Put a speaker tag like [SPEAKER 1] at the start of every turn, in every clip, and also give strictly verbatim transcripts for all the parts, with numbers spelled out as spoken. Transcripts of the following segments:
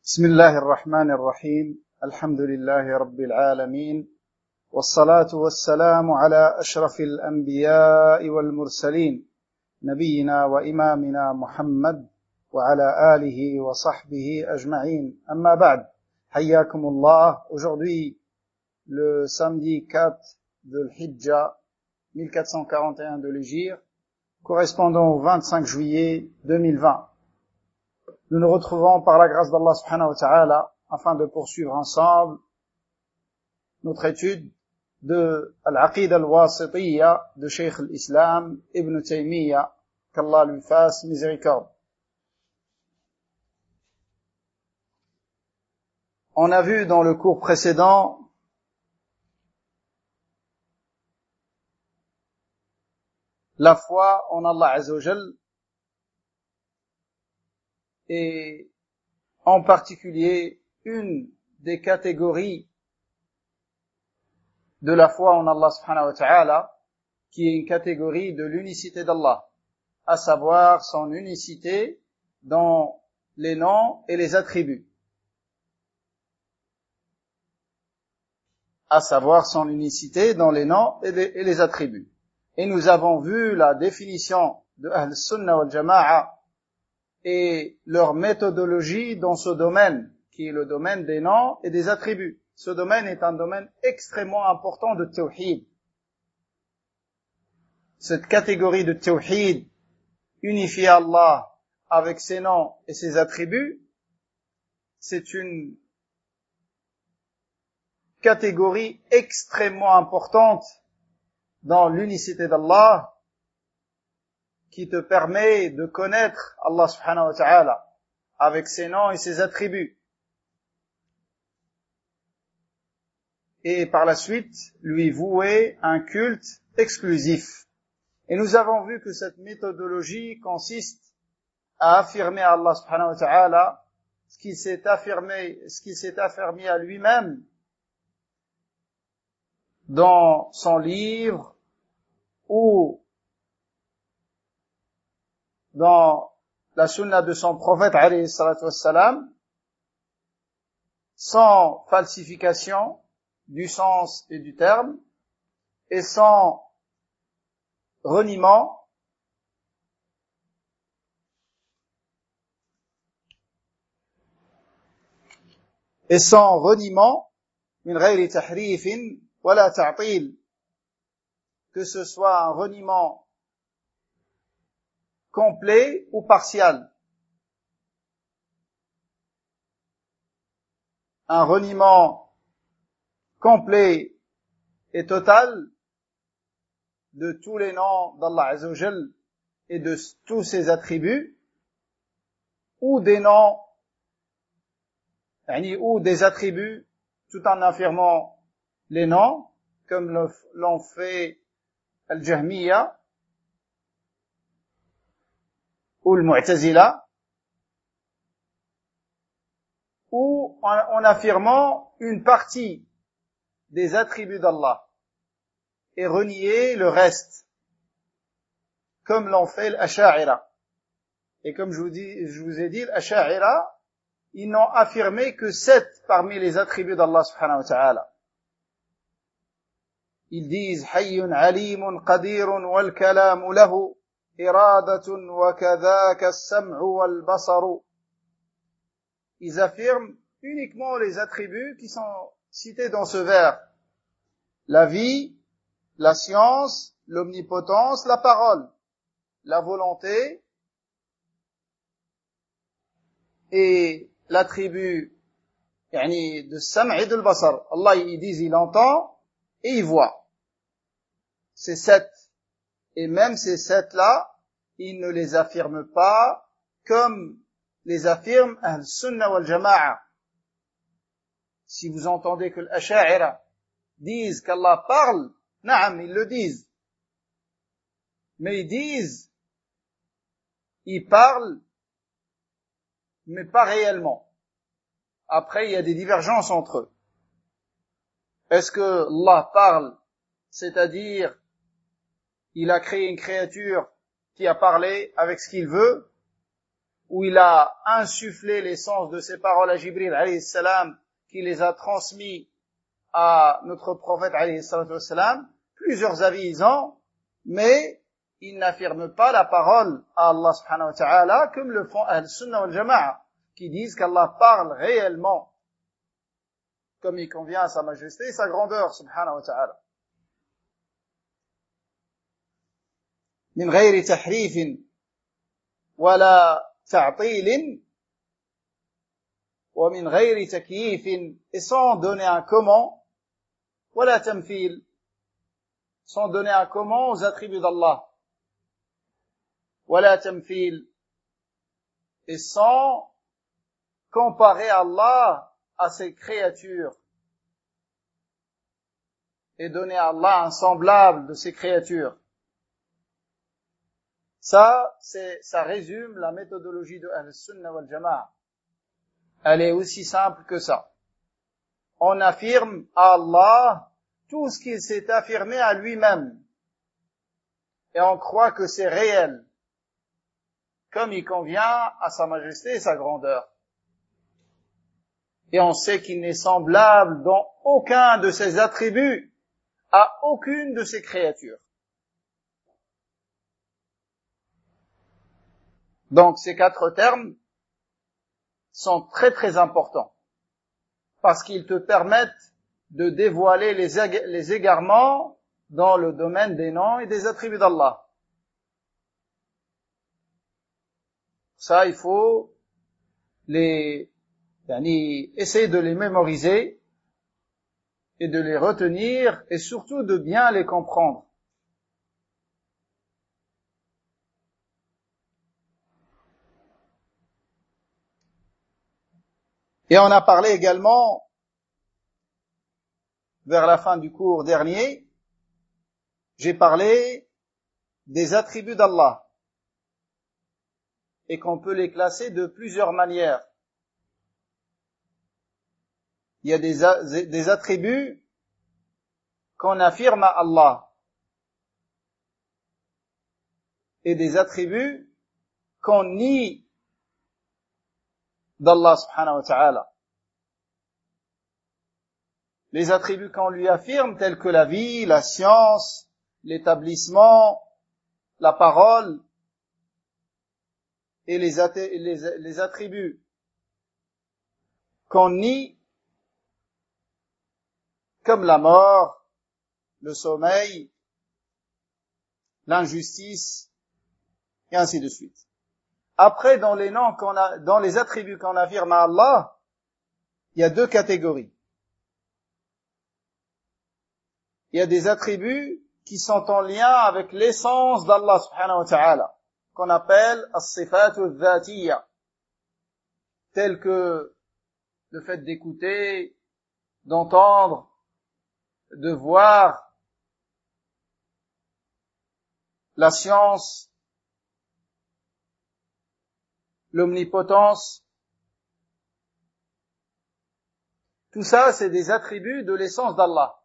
[SPEAKER 1] بسم الله الرحمن الرحيم الحمد لله رب العالمين والصلاة والسلام على أشرف الأنبياء والمرسلين نبينا وإمامنا محمد وعلى آله وصحبه أجمعين أما بعد حياكم الله. Aujourd'hui le samedi quatre de l'Hijja mille quatre cent quarante et un de l'Hégire correspondant au vingt-cinq juillet deux mille vingt. Nous nous retrouvons par la grâce d'Allah subhanahu wa ta'ala afin de poursuivre ensemble notre étude de Al-Aqida al-Wasitiyya de Cheikh al-Islam Ibn Taymiyyah, qu'Allah lui fasse miséricorde. On a vu dans le cours précédent la foi en Allah Azza wa Jal et en particulier une des catégories de la foi en Allah subhanahu wa ta'ala qui est une catégorie de l'unicité d'Allah, à savoir son unicité dans les noms et les attributs. À savoir son unicité dans les noms et les, et les attributs. Et nous avons vu la définition de Ahl Sunnah wal Jama'a et leur méthodologie dans ce domaine, qui est le domaine des noms et des attributs. Ce domaine est un domaine extrêmement important de tawhid. Cette catégorie de tawhid, unifier Allah avec ses noms et ses attributs, c'est une catégorie extrêmement importante dans l'unicité d'Allah, qui te permet de connaître Allah subhanahu wa ta'ala avec ses noms et ses attributs. Et par la suite, lui vouer un culte exclusif. Et nous avons vu que cette méthodologie consiste à affirmer à Allah subhanahu wa ta'ala ce qu'il s'est affirmé, ce qu'il s'est affirmé à lui-même dans son livre ou dans la sunna de son prophète alayhi salatu wassalam, sans falsification du sens et du terme et sans reniement et sans reniement min ghayri tahrifin wala ta'til, que ce soit un reniement complet ou partial. Un reniement complet et total de tous les noms d'Allah Azza wa Jal et de tous ses attributs, ou des noms, ou des attributs, tout en affirmant les noms, comme l'ont fait Al-Jahmiyya ou le Mu'tazila, ou en, en affirmant une partie des attributs d'Allah et renier le reste, comme l'ont fait l'Asha'ira. Et comme je vous, dis, je vous ai dit, l'Asha'ira, ils n'ont affirmé que sept parmi les attributs d'Allah subhanahu wa ta'ala. Ils disent Hayyun alimun qadirun wal kalamu lahu iradatun wa kadhaka as-sam'u wal basaru. Ils affirment uniquement les attributs qui sont cités dans ce vers: la vie, la science, l'omnipotence, la parole, la volonté et l'attribut yani, de sam' et de basar. Allah, ils disent il entend et il voit. Ces sept. Et même ces sept-là, ils ne les affirment pas comme les affirme Ahl Sunnah wal Jama'a. Si vous entendez que l'Asha'ira disent qu'Allah parle, na'am, ils le disent. Mais ils disent, ils parlent, mais pas réellement. Après, il y a des divergences entre eux. Est-ce que Allah parle, c'est-à-dire, il a créé une créature qui a parlé avec ce qu'il veut, où il a insufflé l'essence de ses paroles à Jibril alayhi salam, qui les a transmis à notre prophète alayhi salam, plusieurs avis ils ont, mais ils n'affirment pas la parole à Allah subhanahu wa ta'ala comme le font Ahl-Sunnah wal Jama'a, qui disent qu'Allah parle réellement comme il convient à sa majesté et sa grandeur subhanahu wa ta'ala. Min ghayri tahrifin wala ta'til wa min ghayri takyifin, et sans donner un comment, wala tamthil, sans donner un comment aux attributs d'Allah, wala tamthil, et sans comparer Allah à ses créatures et donner à Allah un semblable de ses créatures. Ça, c'est, ça résume la méthodologie de Ahl-Sunnah wal Jama'a. Elle est aussi simple que ça. On affirme à Allah tout ce qu'il s'est affirmé à lui-même. Et on croit que c'est réel, comme il convient à sa majesté et sa grandeur. Et on sait qu'il n'est semblable dans aucun de ses attributs à aucune de ses créatures. Donc ces quatre termes sont très très importants, parce qu'ils te permettent de dévoiler les, ég- les égarements dans le domaine des noms et des attributs d'Allah. Ça, il faut les, yani, essayer de les mémoriser et de les retenir, et surtout de bien les comprendre. Et on a parlé également, vers la fin du cours dernier, j'ai parlé des attributs d'Allah, et qu'on peut les classer de plusieurs manières. Il y a des, a- des attributs qu'on affirme à Allah, et des attributs qu'on nie d'Allah subhanahu wa ta'ala. Les attributs qu'on lui affirme, tels que la vie, la science, l'établissement, la parole, et les, at- les, les attributs qu'on nie, comme la mort, le sommeil, l'injustice, et ainsi de suite. Après, dans les noms qu'on a, dans les attributs qu'on affirme à Allah, il y a deux catégories. Il y a des attributs qui sont en lien avec l'essence d'Allah subhanahu wa ta'ala, qu'on appelle as-sifatu al-dhatiyya, tels que le fait d'écouter, d'entendre, de voir, la science, l'omnipotence. Tout ça, c'est des attributs de l'essence d'Allah.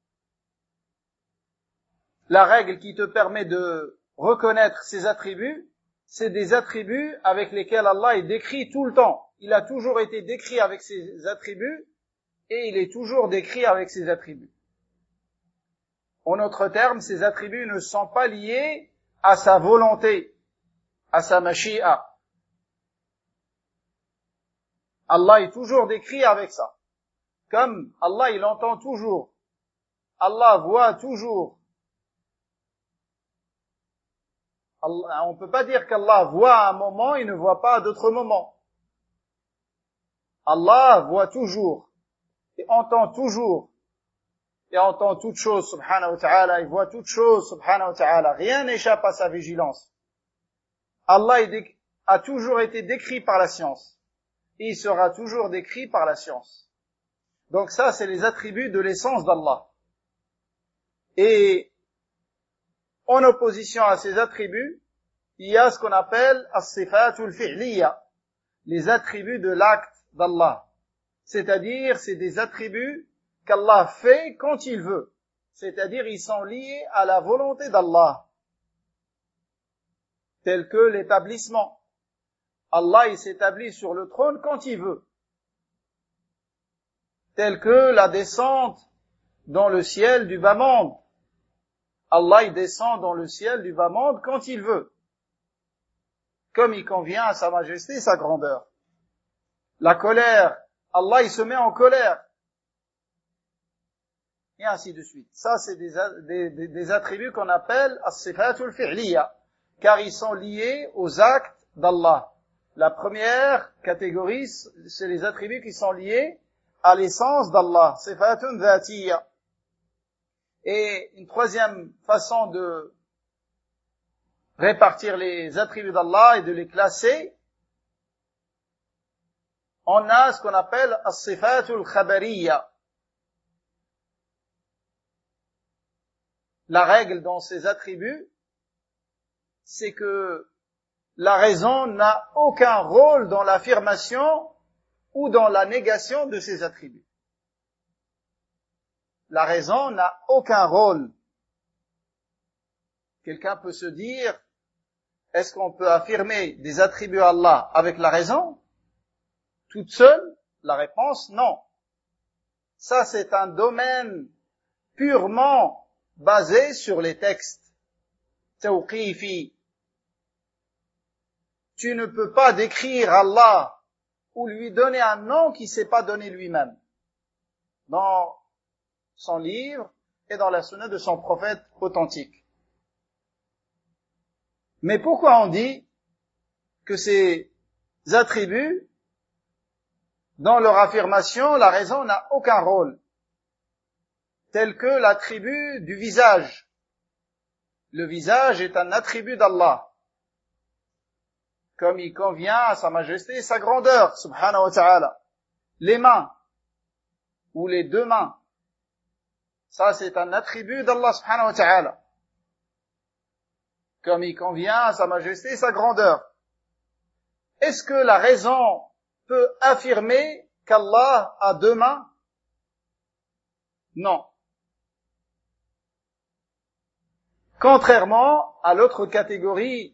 [SPEAKER 1] La règle qui te permet de reconnaître ces attributs, c'est des attributs avec lesquels Allah est décrit tout le temps. Il a toujours été décrit avec ses attributs, et il est toujours décrit avec ses attributs. En autres termes, ces attributs ne sont pas liés à sa volonté, à sa mashi'a. Allah est toujours décrit avec ça. Comme Allah, il entend toujours. Allah voit toujours. Allah, on ne peut pas dire qu'Allah voit à un moment et ne voit pas à d'autres moments. Allah voit toujours et entend toujours et entend toutes choses, subhanahu wa ta'ala, il voit toutes choses, subhanahu wa ta'ala. Rien n'échappe à sa vigilance. Allah a toujours été décrit par la science. Et il sera toujours décrit par la science. Donc ça, c'est les attributs de l'essence d'Allah. Et en opposition à ces attributs, il y a ce qu'on appelle as-sifatul fi'liya, les attributs de l'acte d'Allah. C'est-à-dire, c'est des attributs qu'Allah fait quand il veut. C'est-à-dire, ils sont liés à la volonté d'Allah, tels que l'établissement. Allah, il s'établit sur le trône quand il veut. Tel que la descente dans le ciel du bas monde. Allah, il descend dans le ciel du bas monde quand il veut. Comme il convient à sa majesté et sa grandeur. La colère, Allah, il se met en colère. Et ainsi de suite. Ça, c'est des, des, des attributs qu'on appelle as-sifatul fi'liya, car ils sont liés aux actes d'Allah. La première catégorie, c'est les attributs qui sont liés à l'essence d'Allah, sifatun dhatiyya. Et une troisième façon de répartir les attributs d'Allah et de les classer, on a ce qu'on appelle as-sifatul khabariyya. La règle dans ces attributs, c'est que la raison n'a aucun rôle dans l'affirmation ou dans la négation de ces attributs. La raison n'a aucun rôle. Quelqu'un peut se dire, est-ce qu'on peut affirmer des attributs à Allah avec la raison? Toute seule? La réponse, non. Ça, c'est un domaine purement basé sur les textes. Tawqifi. Tu ne peux pas décrire Allah ou lui donner un nom qu'il ne s'est pas donné lui-même. Dans son livre et dans la sunna de son prophète authentique. Mais pourquoi on dit que ces attributs, dans leur affirmation, la raison n'a aucun rôle, tel que l'attribut du visage. Le visage est un attribut d'Allah, comme il convient à sa majesté et sa grandeur, subhanahu wa ta'ala. Les mains, ou les deux mains, ça c'est un attribut d'Allah, subhanahu wa ta'ala, comme il convient à sa majesté et sa grandeur. Est-ce que la raison peut affirmer qu'Allah a deux mains? Non. Contrairement à l'autre catégorie,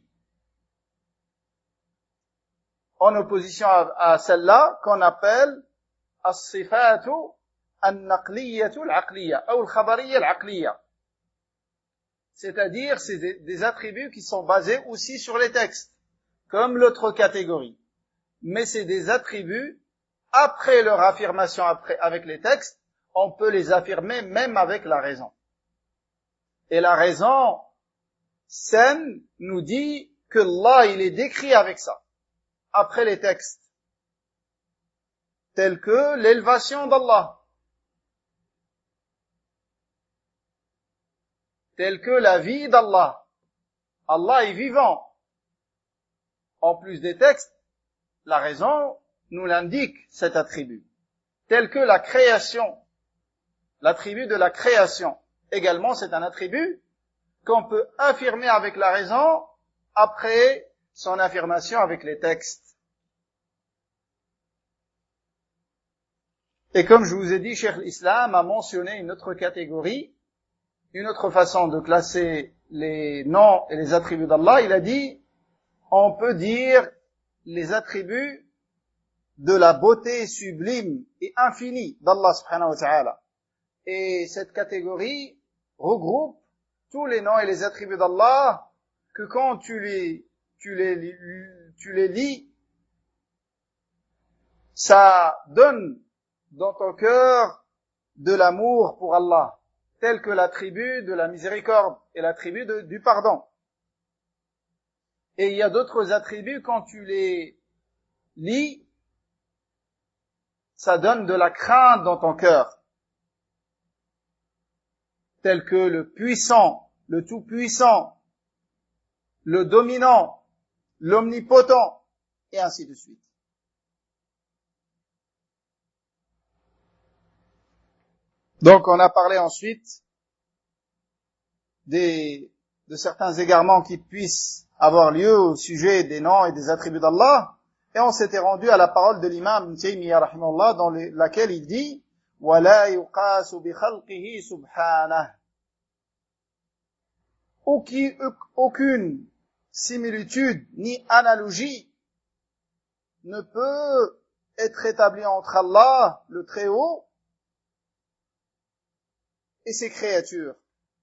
[SPEAKER 1] en opposition à, à celle-là, qu'on appelle as-sifatu an-naqliyatu al-aqliya, ou al-khabariyya al-aqliya. C'est-à-dire, c'est des, des attributs qui sont basés aussi sur les textes, comme l'autre catégorie. Mais c'est des attributs, après leur affirmation après, avec les textes, on peut les affirmer même avec la raison. Et la raison saine nous dit que Allah, il est décrit avec ça, après les textes, tels que l'élévation d'Allah, tels que la vie d'Allah. Allah est vivant. En plus des textes, la raison nous l'indique, cet attribut, tel que la création, l'attribut de la création. Également, c'est un attribut qu'on peut affirmer avec la raison après son affirmation avec les textes. Et comme je vous ai dit, Cheikh l'Islam a mentionné une autre catégorie, une autre façon de classer les noms et les attributs d'Allah. Il a dit, on peut dire les attributs de la beauté sublime et infinie d'Allah subhanahu wa ta'ala. Et cette catégorie regroupe tous les noms et les attributs d'Allah que quand tu les, tu les, tu les lis, ça donne dans ton cœur de l'amour pour Allah, tel que l'attribut de la miséricorde et l'attribut de, du pardon. Et il y a d'autres attributs, quand tu les lis, ça donne de la crainte dans ton cœur, tel que le puissant, le tout-puissant, le dominant, l'omnipotent, et ainsi de suite. Donc on a parlé ensuite des, de certains égarements qui puissent avoir lieu au sujet des noms et des attributs d'Allah, et on s'était rendu à la parole de l'imam Ibn Taymiyyah rahimahullah, dans les, laquelle il dit وَلَا يُقَاسُ بِخَلْقِهِ سُبْحَانَهُ. Aucune similitude ni analogie ne peut être établi entre Allah, le Très-Haut, et ses créatures.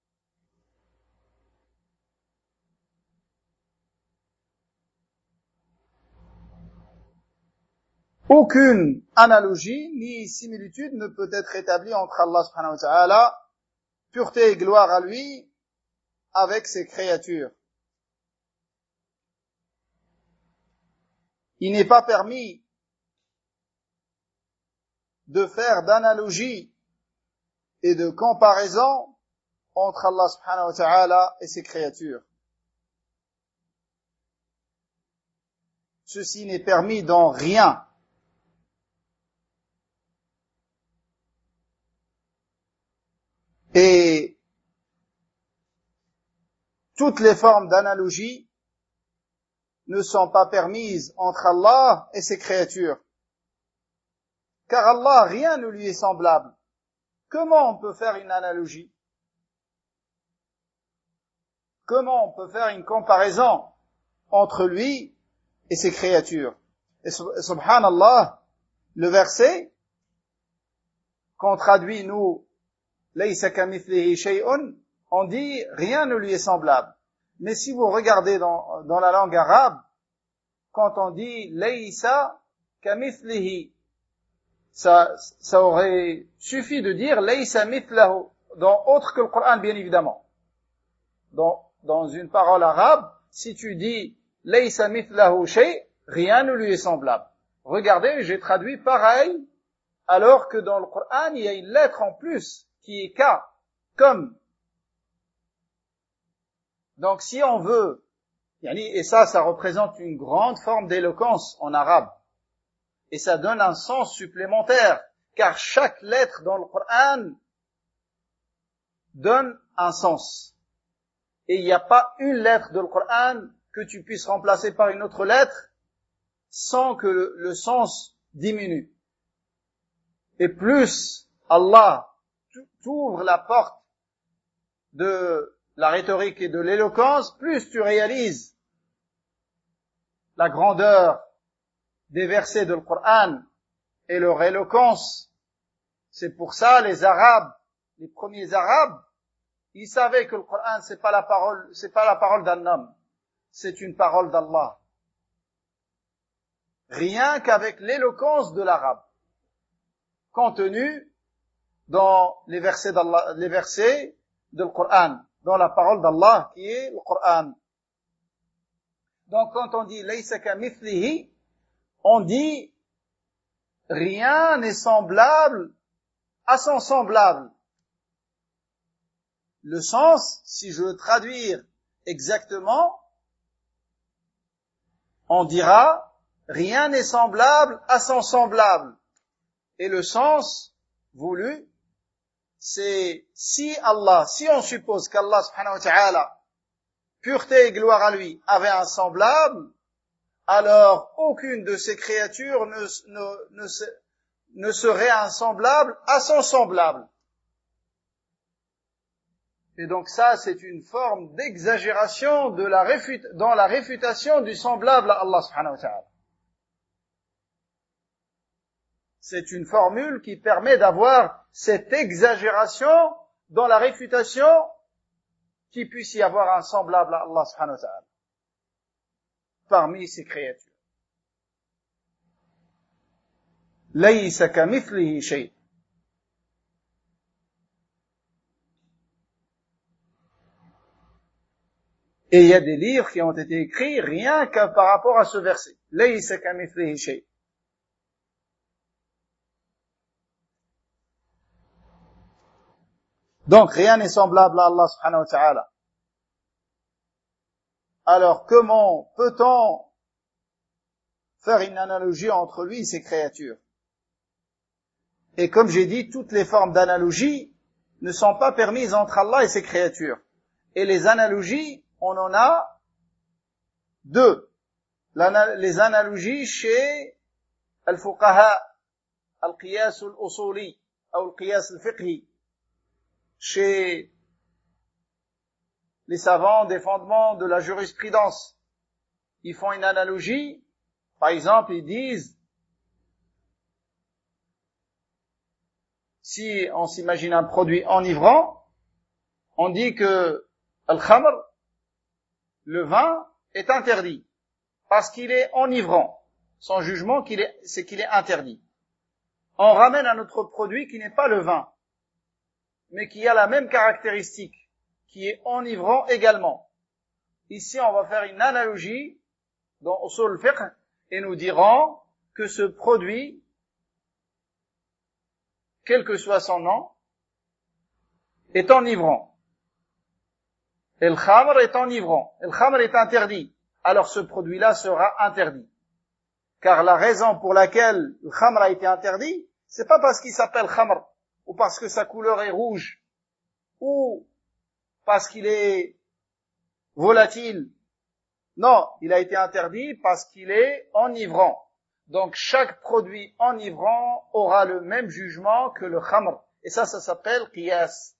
[SPEAKER 1] Aucune analogie ni similitude ne peut être établie entre Allah subhanahu wa ta'ala, pureté et gloire à lui, avec ses créatures. Il n'est pas permis de faire d'analogie et de comparaison entre Allah subhanahu wa ta'ala et ses créatures. Ceci n'est permis dans rien. Et toutes les formes d'analogie ne sont pas permises entre Allah et ses créatures. Car Allah, rien ne lui est semblable. Comment on peut faire une analogie? Comment on peut faire une comparaison entre lui et ses créatures? Et subhanallah, le verset qu'on traduit nous, Laysa kamithlihi shay'un, on dit rien ne lui est semblable. Mais si vous regardez dans, dans la langue arabe, quand on dit Laysa kamithlihi, ça, ça aurait suffi de dire Laysa mithlahu, dans autre que le Coran, bien évidemment. Dans, dans une parole arabe, si tu dis Laysa mithlahu shay, rien ne lui est semblable. Regardez, j'ai traduit pareil, alors que dans le Coran, il y a une lettre en plus qui est ka, comme. Donc si on veut, et ça, ça représente une grande forme d'éloquence en arabe, et ça donne un sens supplémentaire, car chaque lettre dans le Coran donne un sens. Et il n'y a pas une lettre de le Coran que tu puisses remplacer par une autre lettre sans que le, le sens diminue. Et plus Allah t'ouvre la porte de la rhétorique et de l'éloquence, plus tu réalises la grandeur des versets de le Coran et leur éloquence. C'est pour ça les Arabes, les premiers Arabes, ils savaient que le Coran c'est pas la parole, c'est pas la parole d'un homme, c'est une parole d'Allah. Rien qu'avec l'éloquence de l'arabe, contenue dans les versets d'Allah, les versets du Coran, dans la parole d'Allah qui est le Coran. Donc quand on dit laysa kamithlihi, on dit rien n'est semblable à son semblable. Le sens, si je veux traduire exactement, on dira rien n'est semblable à son semblable. Et le sens voulu, c'est si Allah, si on suppose qu'Allah subhanahu wa ta'ala, pureté et gloire à lui, avait un semblable, alors aucune de ces créatures ne, ne, ne, ne serait un semblable à son semblable. Et donc ça, c'est une forme d'exagération de la réfut, dans la réfutation du semblable à Allah subhanahu wa ta'ala. C'est une formule qui permet d'avoir cette exagération dans la réfutation qu'il puisse y avoir un semblable à Allah subhanahu wa ta'ala parmi ses créatures. Laysa kamithlihi shay. Et il y a des livres qui ont été écrits rien que par rapport à ce verset. Laysa kamithlihi shay. Donc rien n'est semblable à Allah subhanahu wa ta'ala. Alors comment peut-on faire une analogie entre lui et ses créatures? Et comme j'ai dit, toutes les formes d'analogie ne sont pas permises entre Allah et ses créatures. Et les analogies, on en a deux. Les analogies chez al-fuqaha, al-qiyas al-usuli, ou al-qiyas al-fiqhi, chez les savants des fondements de la jurisprudence. Ils font une analogie Par exemple, ils disent, si on s'imagine un produit enivrant, on dit que al-khamr, le vin, est interdit parce qu'il est enivrant. Son jugement, qu'il est, c'est qu'il est interdit. On ramène un autre produit qui n'est pas le vin, mais qui a la même caractéristique, qui est enivrant également. Ici, on va faire une analogie dans Usul al-Fiqh et nous dirons que ce produit, quel que soit son nom, est enivrant. Et le khamr est enivrant. Et le khamr est interdit. Alors ce produit-là sera interdit. Car la raison pour laquelle le khamr a été interdit, c'est pas parce qu'il s'appelle khamr, ou parce que sa couleur est rouge, ou parce qu'il est volatile. Non, il a été interdit parce qu'il est enivrant. Donc chaque produit enivrant aura le même jugement que le khamr. Et ça, ça s'appelle qiyas.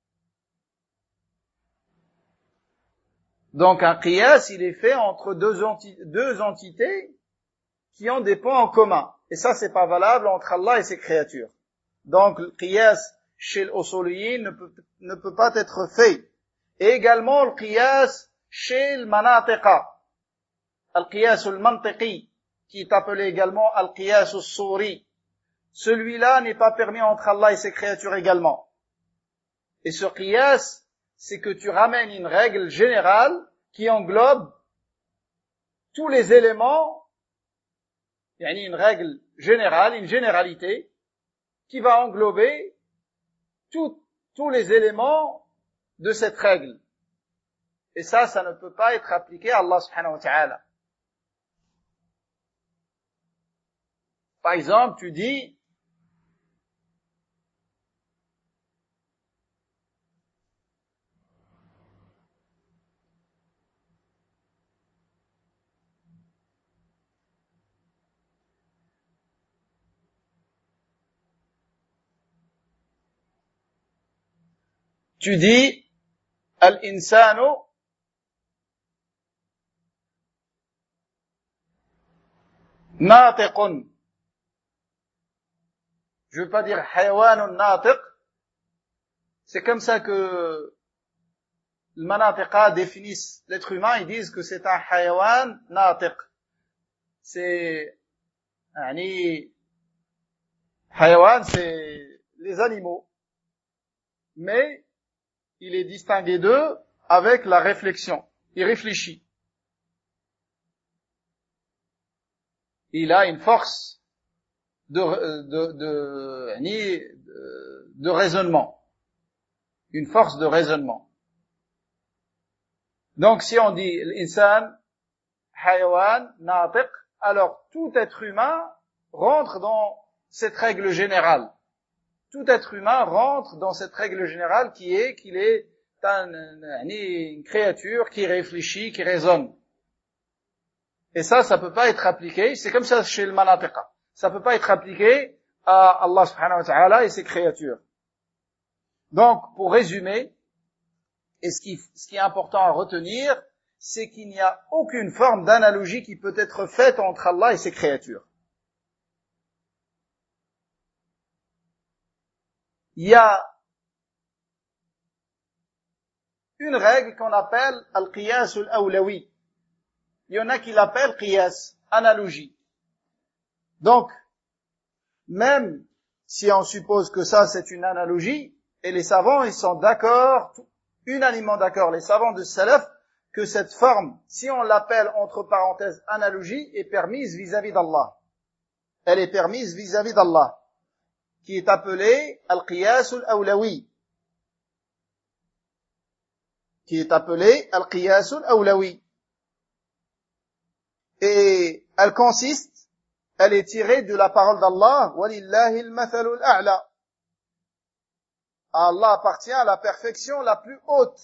[SPEAKER 1] Donc un qiyas, il est fait entre deux, enti- deux entités qui ont des points en commun. Et ça, c'est pas valable entre Allah et ses créatures. Donc le qiyas chez l'usuliyin ne peut, ne peut pas être fait. Et également le qiyas chez le manatiqa. Al-qiyas al-mantiqi, qui est appelé également al-qiyas al-souri. Celui-là n'est pas permis entre Allah et ses créatures également. Et ce qiyas, c'est que tu ramènes une règle générale qui englobe tous les éléments, il y a une règle générale, une généralité, qui va englober tout, tous les éléments de cette règle. Et ça, ça ne peut pas être appliqué à Allah subhanahu wa ta'ala. Par exemple, tu dis, tu dis, al-insanu natiqun. Je veux pas dire hayawanun natiq. C'est comme ça que le manatiqa définissent l'être humain. Ils disent que c'est un hayawan natiq. C'est, yani, hayawan, c'est les animaux. Mais il est distingué d'eux avec la réflexion. Il réfléchit. Il a une force de, de, de, de, de raisonnement. Une force de raisonnement. Donc si on dit l'insan, hayawan, natiq, alors tout être humain rentre dans cette règle générale. Tout être humain rentre dans cette règle générale qui est qu'il est un, une créature qui réfléchit, qui raisonne. Et ça, ça peut pas être appliqué. C'est comme ça chez le manatiqa. Ça peut pas être appliqué à Allah subhanahu wa ta'ala et ses créatures. Donc, pour résumer, et ce qui, ce qui est important à retenir, c'est qu'il n'y a aucune forme d'analogie qui peut être faite entre Allah et ses créatures. Il y a une règle qu'on appelle al-qiyas al-awlawi. Il y en a qui l'appellent qiyas, analogie. Donc, même si on suppose que ça c'est une analogie, et les savants ils sont d'accord, unanimement d'accord, les savants de salaf, que cette forme, si on l'appelle entre parenthèses analogie, est permise vis-à-vis d'Allah. Elle est permise vis-à-vis d'Allah, qui est appelée al-qiyas al-awlawi. Qui est appelée al-qiyas al-awlawi. Et elle consiste, elle est tirée de la parole d'Allah, وَلِلَّهِ الْمَثَلُ الْأَعْلَى. À Allah appartient la perfection la plus haute.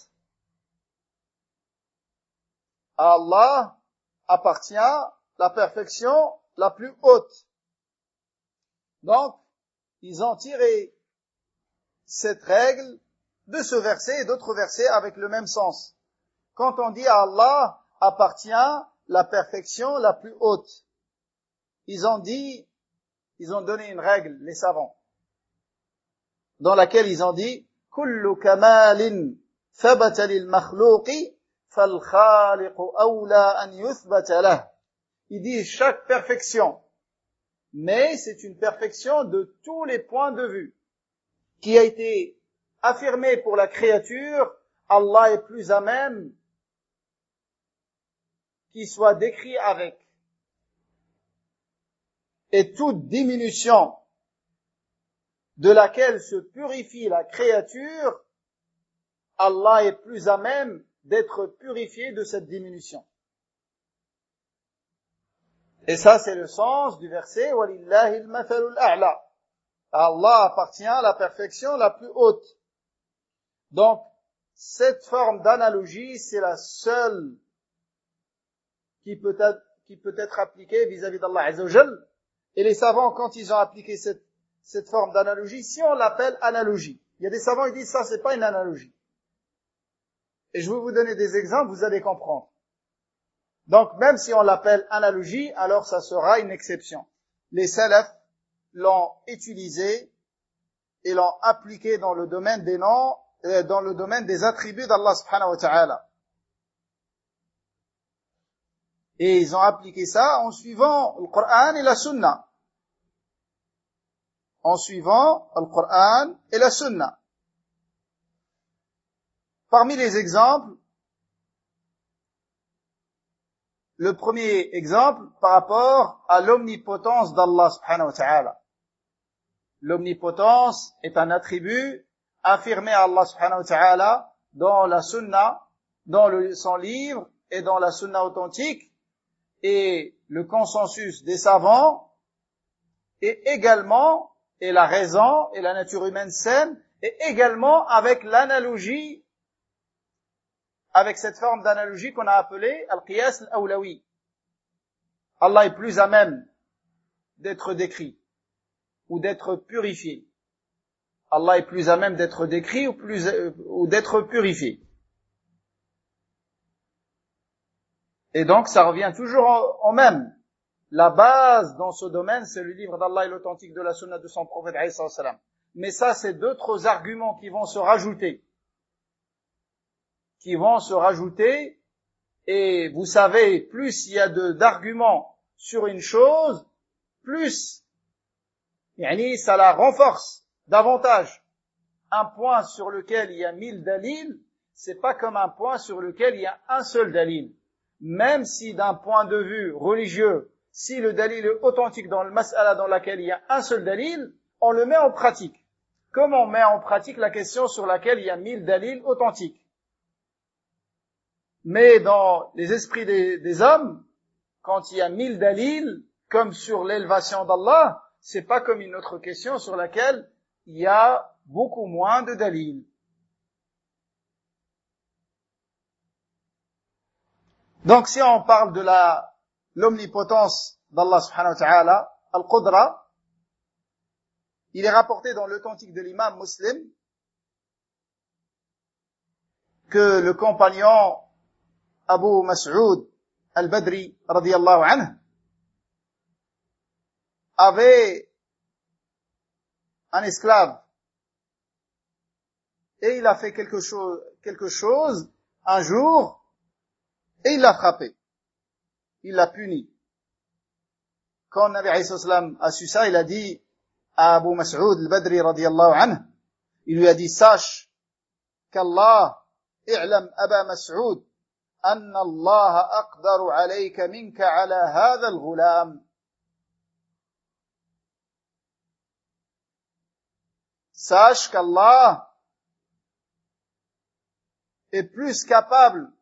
[SPEAKER 1] À Allah appartient la perfection la plus haute. Donc, ils ont tiré cette règle de ce verset et d'autres versets avec le même sens. Quand on dit à Allah appartient la perfection la plus haute. ils ont dit, ils ont donné une règle, les savants, dans laquelle ils ont dit كل كمال ثبت للمخلوق فالخالق أولى أن يثبت له. Ils disent chaque perfection, mais c'est une perfection de tous les points de vue, qui a été affirmée pour la créature. Allah est plus à même qu'il soit décrit avec. Et toute diminution de laquelle se purifie la créature, Allah est plus à même d'être purifié de cette diminution. Et ça, c'est le sens du verset « Walillahi al-mathalul a'la ». À Allah appartient la perfection la plus haute. Donc, cette forme d'analogie, c'est la seule qui peut être, qui peut être appliquée vis-à-vis d'Allah Azza wa Jal. Et les savants, quand ils ont appliqué cette, cette forme d'analogie, si on l'appelle analogie, il y a des savants qui disent ça, c'est pas une analogie. Et je vais vous donner des exemples, vous allez comprendre. Donc, même si on l'appelle analogie, alors ça sera une exception. Les salafs l'ont utilisé et l'ont appliqué dans le domaine des noms, euh, dans le domaine des attributs d'Allah subhanahu wa ta'ala. Et ils ont appliqué ça en suivant le Coran et la Sunna. En suivant le Coran et la Sunna. Parmi les exemples, le premier exemple par rapport à l'omnipotence d'Allah subhanahu wa ta'ala. L'omnipotence est un attribut affirmé à Allah subhanahu wa ta'ala dans la Sunna, dans le, son livre et dans la Sunna authentique. Et le consensus des savants, et également, et la raison et la nature humaine saine, et également avec l'analogie, avec cette forme d'analogie qu'on a appelée al-qiyas al-awlawi. Allah est plus à même d'être décrit ou d'être purifié. Allah est plus à même d'être décrit ou, plus, ou d'être purifié. Et donc, ça revient toujours au même. La base dans ce domaine, c'est le livre d'Allah et l'authentique de la sunna de son prophète, alayhi salam. Mais ça, c'est d'autres arguments qui vont se rajouter. Qui vont se rajouter. Et vous savez, plus il y a de, d'arguments sur une chose, plus, yani, ça la renforce davantage. Un point sur lequel il y a mille dalils, c'est pas comme un point sur lequel il y a un seul dalil. Même si d'un point de vue religieux, si le dalil est authentique dans le mas'ala dans laquelle il y a un seul dalil, on le met en pratique. Comme on met en pratique la question sur laquelle il y a mille dalils authentiques. Mais dans les esprits des, des hommes, quand il y a mille dalils, comme sur l'élévation d'Allah, c'est pas comme une autre question sur laquelle il y a beaucoup moins de dalils. Donc, si on parle de la, l'omnipotence d'Allah subhanahu wa ta'ala, al-Qudra, il est rapporté dans l'authentique de l'imam Muslim que le compagnon Abu Mas'ud al-Badri, radiyallahu anhu, avait un esclave et il a fait quelque chose, quelque chose un jour et il l'a frappé. Il l'a puni. Quand Nabi alayhi salam a su ça, il a dit à Abu Mas'ud al-Badri radiyallahu anhu, il lui a dit, sache qu'Allah, i'lam Aba Mas'ud, anna Allah aqdaru alayka minka ala hadha al-ghulam. Sache qu'Allah est plus capable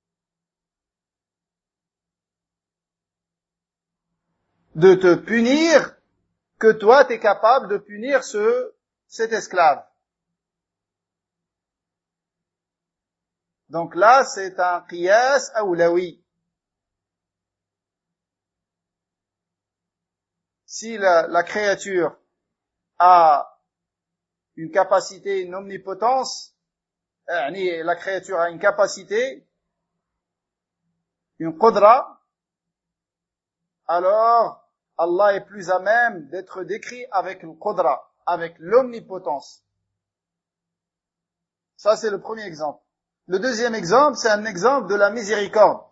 [SPEAKER 1] de te punir que toi t'es capable de punir ce, cet esclave. Donc là, c'est un qiyas awlawi. Si la, la créature a une capacité, une omnipotence, euh, la créature a une capacité, une qudra, alors Allah est plus à même d'être décrit avec le qudra, avec l'omnipotence. Ça, c'est le premier exemple. Le deuxième exemple, c'est un exemple de la miséricorde.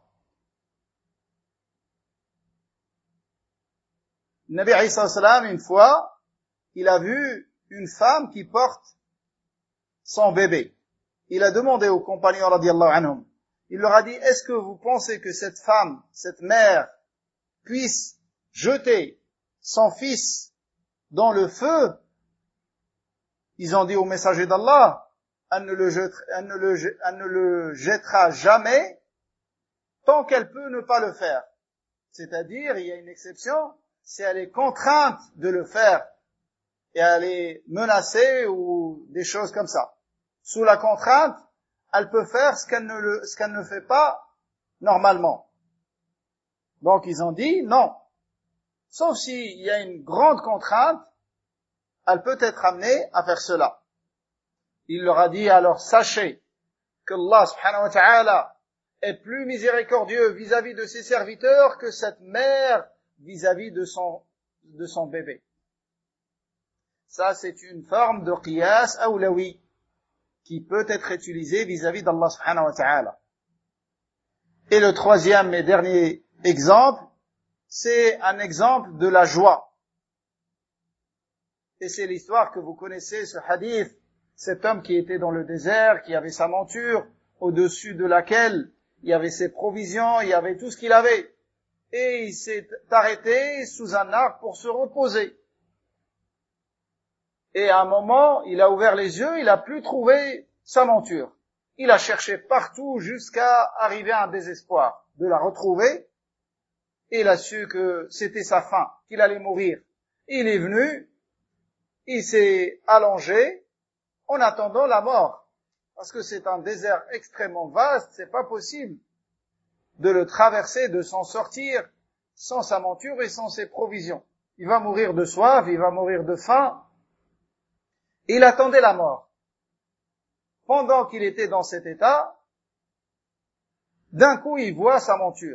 [SPEAKER 1] Nabi Isa salam, une fois, il a vu une femme qui porte son bébé. Il a demandé aux compagnons radiyallahu anhum, il leur a dit, est-ce que vous pensez que cette femme, cette mère, puisse jeter son fils dans le feu? Ils ont dit au messager d'Allah, elle ne le jettera, elle ne le, elle ne le jettera jamais tant qu'elle peut ne pas le faire. C'est-à-dire, il y a une exception, si elle est contrainte de le faire et elle est menacée ou des choses comme ça. Sous la contrainte, elle peut faire ce qu'elle ne, le, ce qu'elle ne fait pas normalement. Donc ils ont dit non. Sauf s'il y a une grande contrainte, elle peut être amenée à faire cela. Il leur a dit, alors sachez que Allah subhanahu wa ta'ala est plus miséricordieux vis-à-vis de ses serviteurs que cette mère vis-à-vis de son, de son bébé. Ça, c'est une forme de qiyas awlawi qui peut être utilisée vis-à-vis d'Allah subhanahu wa ta'ala. Et le troisième et dernier exemple, c'est un exemple de la joie. Et c'est l'histoire que vous connaissez, ce hadith, cet homme qui était dans le désert, qui avait sa monture, au-dessus de laquelle il y avait ses provisions, il y avait tout ce qu'il avait. Et il s'est arrêté sous un arbre pour se reposer. Et à un moment, il a ouvert les yeux, il a plus trouvé sa monture. Il a cherché partout jusqu'à arriver à un désespoir de la retrouver. Et il a su que c'était sa fin, qu'il allait mourir. Il est venu, il s'est allongé en attendant la mort. Parce que c'est un désert extrêmement vaste, c'est pas possible de le traverser, de s'en sortir sans sa monture et sans ses provisions. Il va mourir de soif, il va mourir de faim. Et il attendait la mort. Pendant qu'il était dans cet état, d'un coup il voit sa monture.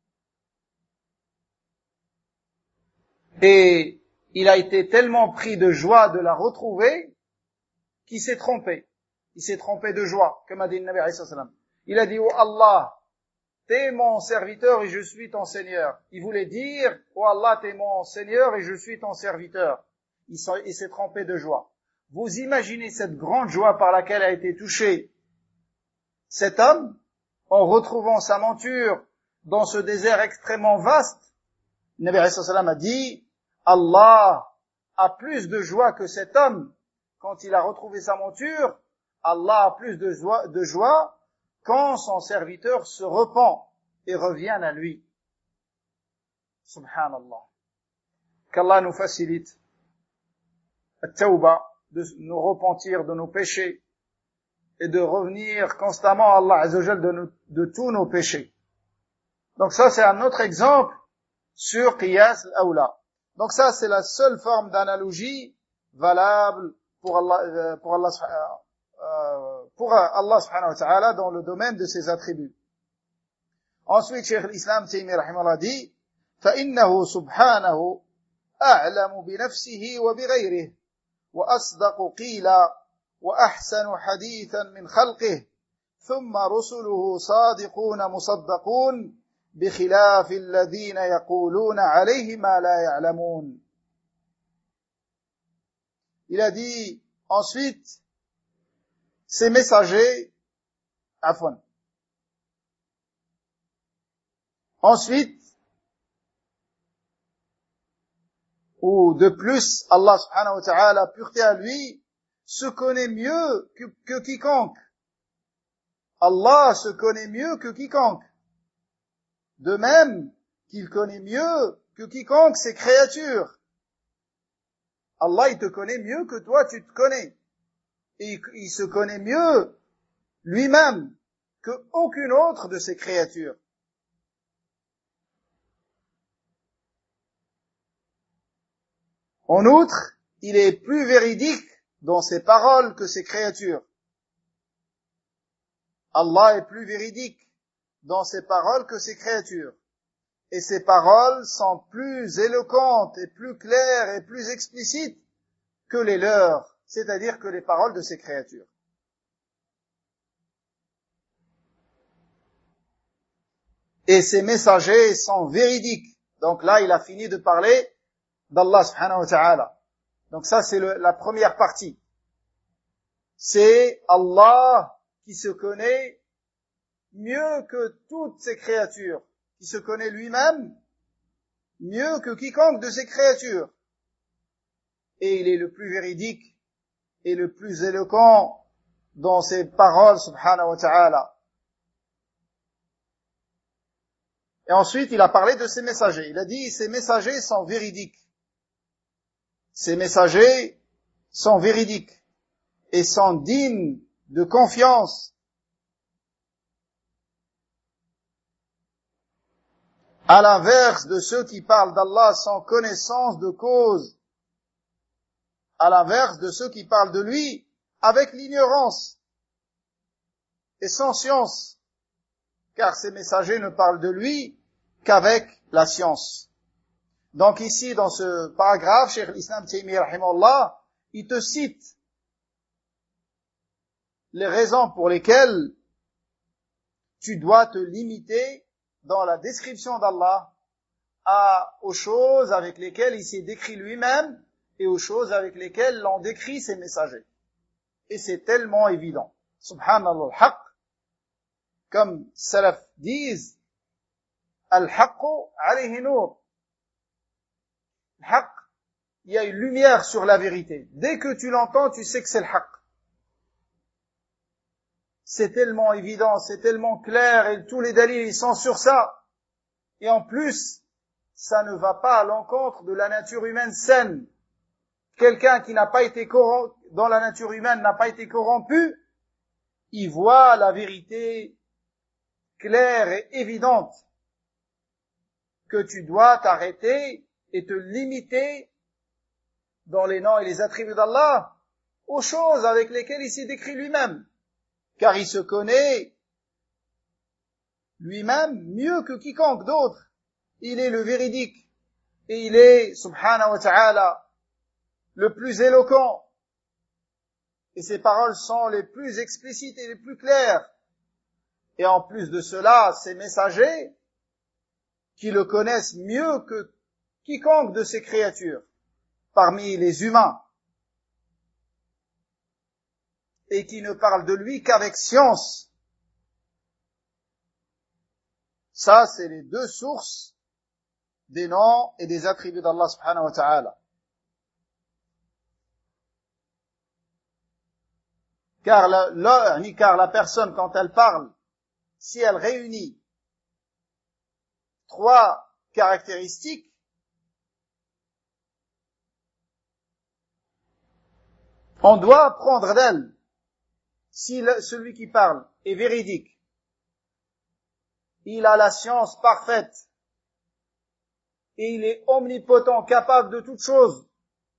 [SPEAKER 1] Et il a été tellement pris de joie de la retrouver qu'il s'est trompé. Il s'est trompé de joie, comme a dit le Nabi alayhi salam. Il a dit, oh Allah, t'es mon serviteur et je suis ton Seigneur. Il voulait dire, oh Allah, t'es mon Seigneur et je suis ton serviteur. Il s'est trompé de joie. Vous imaginez cette grande joie par laquelle a été touché cet homme en retrouvant sa monture dans ce désert extrêmement vaste. Le Nabi alayhi salam a dit, Allah a plus de joie que cet homme quand il a retrouvé sa monture. Allah a plus de joie, de joie quand son serviteur se repent et revient à lui. Subhanallah. Qu'Allah nous facilite at-tawba, de nous repentir de nos péchés et de revenir constamment à Allah Azza wa Jal de, nous, de tous nos péchés. Donc ça, c'est un autre exemple sur Qiyas al-Awla. Donc ça, c'est la seule forme d'analogie valable pour Allah, pour Allah, euh, pour Allah subhanahu wa ta'ala dans le domaine de ses attributs. Ensuite, Cheikh l'Islam Taymi rahimahullah dit, فَإِنَّهُ سُبْحَانَهُ أَعْلَمُ بِنَفْسِهِ وَبِغَيْرِهِ وأصدق قيلا وأحسن حديثا من خلقه ثم رسله صادقون مصدقون بخلاف الذين يقولون عليه ما لا يعلمون. Il a dit ensuite, ces messagers, afwan. Ensuite, ou de plus, Allah subhanahu wa ta'ala, pureté à lui, se connaît mieux que, que quiconque. Allah se connaît mieux que quiconque. De même qu'il connaît mieux que quiconque ses créatures. Allah, il te connaît mieux que toi, tu te connais. Et il, il se connaît mieux lui-même que aucune autre de ses créatures. En outre, il est plus véridique dans ses paroles que ses créatures. Allah est plus véridique dans ses paroles que ses créatures. et ses paroles sont plus éloquentes et plus claires et plus explicites que les leurs, c'est-à-dire que les paroles de ces créatures. Et ces messagers sont véridiques. Donc là, il a fini de parler d'Allah subhanahu wa ta'ala. Donc ça, c'est le, la première partie. C'est Allah qui se connaît mieux que toutes ces créatures, qui se connaît lui-même mieux que quiconque de ces créatures. Et il est le plus véridique et le plus éloquent dans ses paroles, subhanahu wa ta'ala. Et ensuite, il a parlé de ses messagers. Il a dit, ces messagers sont véridiques. Ces messagers sont véridiques et sont dignes de confiance. À l'inverse de ceux qui parlent d'Allah sans connaissance de cause. À l'inverse de ceux qui parlent de lui avec l'ignorance et sans science. Car ces messagers ne parlent de lui qu'avec la science. Donc ici, dans ce paragraphe, Cheikh l'Islam Taymiyyah rahimahullah, il te cite les raisons pour lesquelles tu dois te limiter dans la description d'Allah à, aux choses avec lesquelles il s'est décrit lui-même et aux choses avec lesquelles l'ont décrit ses messagers. Et c'est tellement évident. Subhanallah al-haq, comme salaf disent, al-haqqu alayhi nur. Haq, il y a une lumière sur la vérité. Dès que tu l'entends, tu sais que c'est le haq. C'est tellement évident, c'est tellement clair, et tous les dalils, ils sont sur ça. Et en plus, ça ne va pas à l'encontre de la nature humaine saine. Quelqu'un qui n'a pas été corrompu, dans la nature humaine n'a pas été corrompu, il voit la vérité claire et évidente que tu dois t'arrêter et te limiter dans les noms et les attributs d'Allah aux choses avec lesquelles il s'est décrit lui-même. Car il se connaît lui-même mieux que quiconque d'autre. Il est le véridique et il est, subhanahu wa ta'ala, le plus éloquent. Et ses paroles sont les plus explicites et les plus claires. Et en plus de cela, ses messagers, qui le connaissent mieux que quiconque de ces créatures, parmi les humains, et qui ne parlent de lui qu'avec science. Ça, c'est les deux sources des noms et des attributs d'Allah subhanahu wa ta'ala. Car la, la, car la personne, quand elle parle, si elle réunit trois caractéristiques, on doit apprendre d'elle. Si le, celui qui parle est véridique, il a la science parfaite, et il est omnipotent, capable de toutes choses,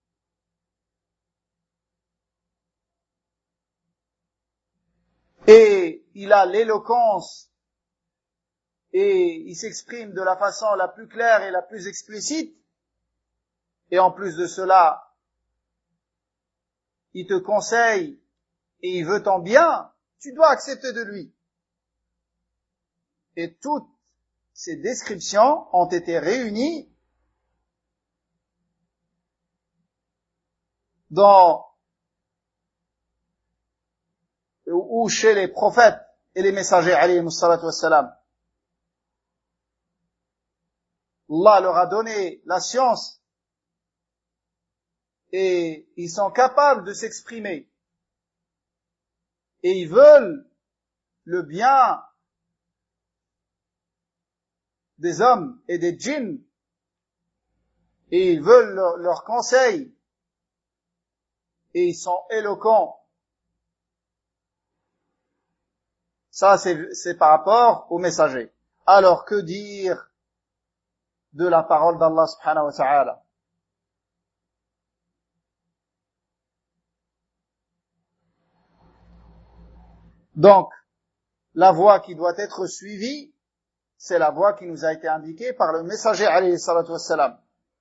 [SPEAKER 1] et il a l'éloquence, et il s'exprime de la façon la plus claire et la plus explicite, et en plus de cela, il te conseille et il veut ton bien, tu dois accepter de lui. Et toutes ces descriptions ont été réunies dans ou chez les prophètes et les messagers alayhimus salatu wassalam. Allah leur a donné la science et ils sont capables de s'exprimer. Et ils veulent le bien des hommes et des djinns. Et ils veulent leur, leur conseil. Et ils sont éloquents. Ça, c'est, c'est par rapport aux messagers. Alors, que dire de la parole d'Allah subhanahu wa ta'ala? Donc, la voie qui doit être suivie, c'est la voie qui nous a été indiquée par le messager alayhi salatu wassalam.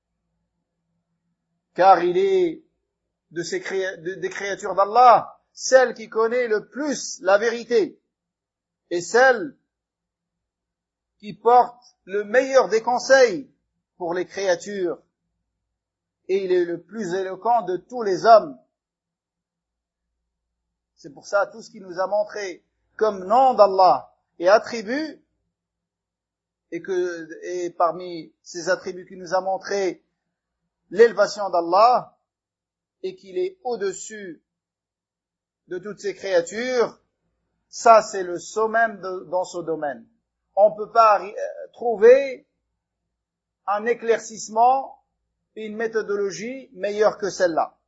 [SPEAKER 1] Car il est de ces créa- de, des créatures d'Allah, celle qui connaît le plus la vérité et celle qui porte le meilleur des conseils pour les créatures. Et il est le plus éloquent de tous les hommes. C'est pour ça, tout ce qu'il nous a montré comme nom d'Allah et attributs, et que, et parmi ces attributs qu'il nous a montré, l'élévation d'Allah, et qu'il est au-dessus de toutes ces créatures, ça c'est le summum de, dans ce domaine. On ne peut pas trouver un éclaircissement, une méthodologie meilleure que celle-là.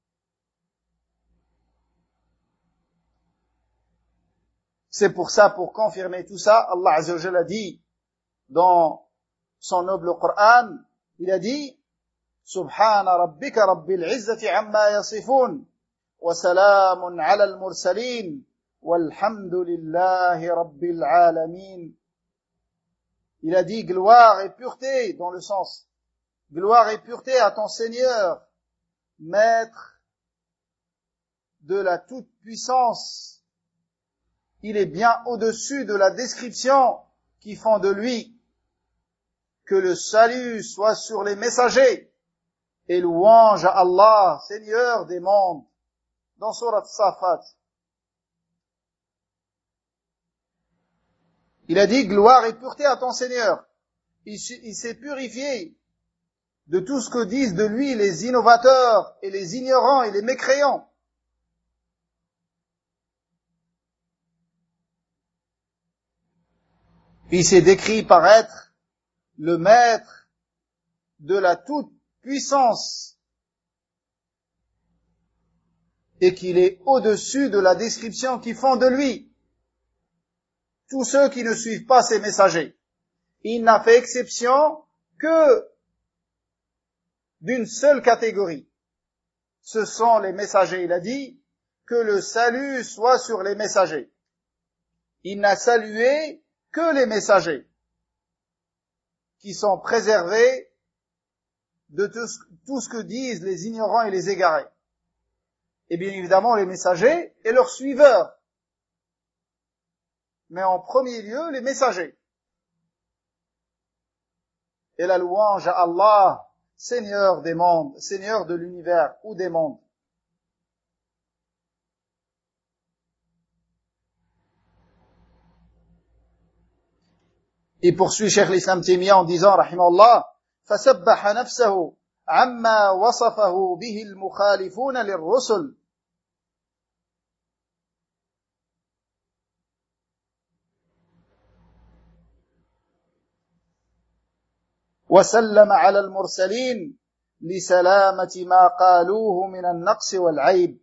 [SPEAKER 1] C'est pour ça, pour confirmer tout ça, Allah Azza wa Jalla a dit dans son noble Coran, il a dit Subhana rabbika rabbil izzati amma yasifun wa salamun ala al-mursalin walhamdulillahi rabbil alamin. Il a dit gloire et pureté dans le sens gloire et pureté à ton Seigneur, maître de la toute-puissance. Il est bien au-dessus de la description qui font de lui. Que le salut soit sur les messagers et louange à Allah, Seigneur des mondes. Dans Surat Safat, il a dit gloire et pureté à ton Seigneur. Il, il s'est purifié de tout ce que disent de lui les innovateurs et les ignorants et les mécréants. Il s'est décrit par être le maître de la toute-puissance et qu'il est au-dessus de la description qu'ils font de lui. Tous ceux qui ne suivent pas ses messagers. Il n'a fait exception que d'une seule catégorie. Ce sont les messagers. Il a dit que le salut soit sur les messagers. Il n'a salué que les messagers qui sont préservés de tout ce, tout ce que disent les ignorants et les égarés. Et bien évidemment les messagers et leurs suiveurs. Mais en premier lieu, les messagers. Et la louange à Allah, Seigneur des mondes, Seigneur de l'univers ou des mondes. Il poursuit Cheikh l'Islam Taymiyya en disant, rahimahullah, فَسَبَّحَ نَفْسَهُ عَمَّا وَصَفَهُ بِهِ الْمُخَالِفُونَ لِلرُّسُلِ. وسلم على المرسلين لسلامة ما قالوه من النقص والعيب.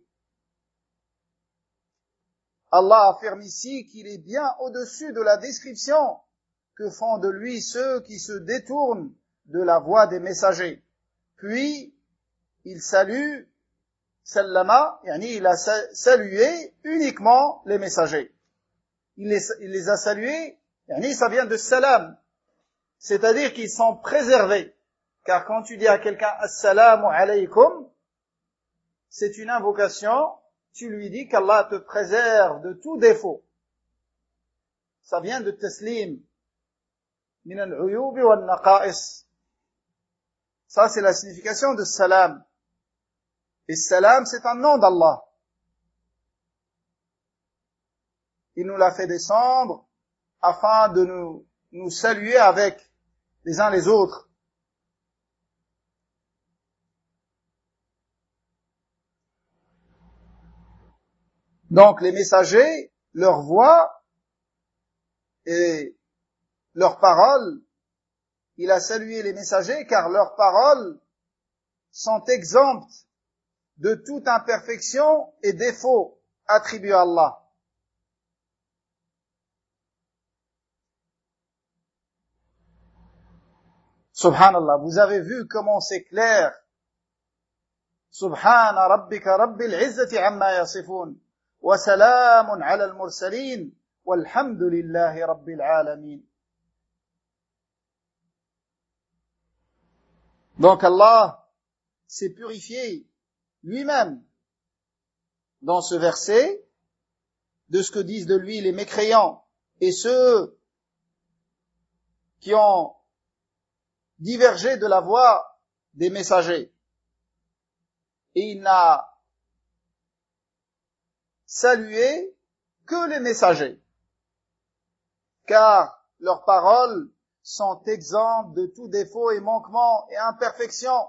[SPEAKER 1] Allah affirme ici qu'il est bien au-dessus de la description que font de lui ceux qui se détournent de la voie des messagers. Puis, il salue, sallama, yani il a salué uniquement les messagers. Il les, il les a salués, yani ça vient de salam. C'est-à-dire qu'ils sont préservés. Car quand tu dis à quelqu'un « Assalamu alaykum », c'est une invocation, tu lui dis qu'Allah te préserve de tout défaut. Ça vient de taslim. Min al-uyubi wal-naqa'is. Ça, c'est la signification de salam. Et salam, c'est un nom d'Allah. Il nous l'a fait descendre afin de nous, nous saluer avec les uns les autres. Donc les messagers, leur voix et leurs paroles, il a salué les messagers car leurs paroles sont exemptes de toute imperfection et défaut attribué à Allah. Subhanallah, vous avez vu comment c'est clair. Subhana rabbika rabbil izzati amma yasifun wa salamun ala al-mursalin walhamdulillahi rabbil alamin. Donc Allah s'est purifié lui-même dans ce verset de ce que disent de lui les mécréants et ceux qui ont divergé de la voie des messagers. Et il n'a salué que les messagers, car leurs paroles sont exemptes de tout défaut et manquement et imperfection.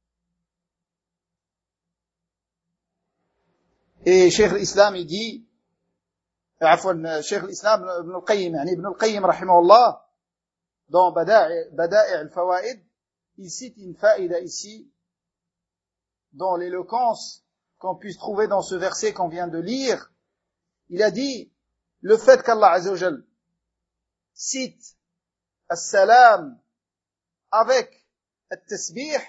[SPEAKER 1] Et Cheikh l'Islam, il dit, عفوا Cheikh l'Islam Ibn al-Qayyim, يعني Ibn al-Qayyim rahimahullah, dans Bada'i' Bada'i' al-Fawaid, il cite une faïda ici, dans l'éloquence qu'on puisse trouver dans ce verset qu'on vient de lire. Il a dit, le fait qu'Allah Azza wa Jal cite as-salam avec at-tasbih,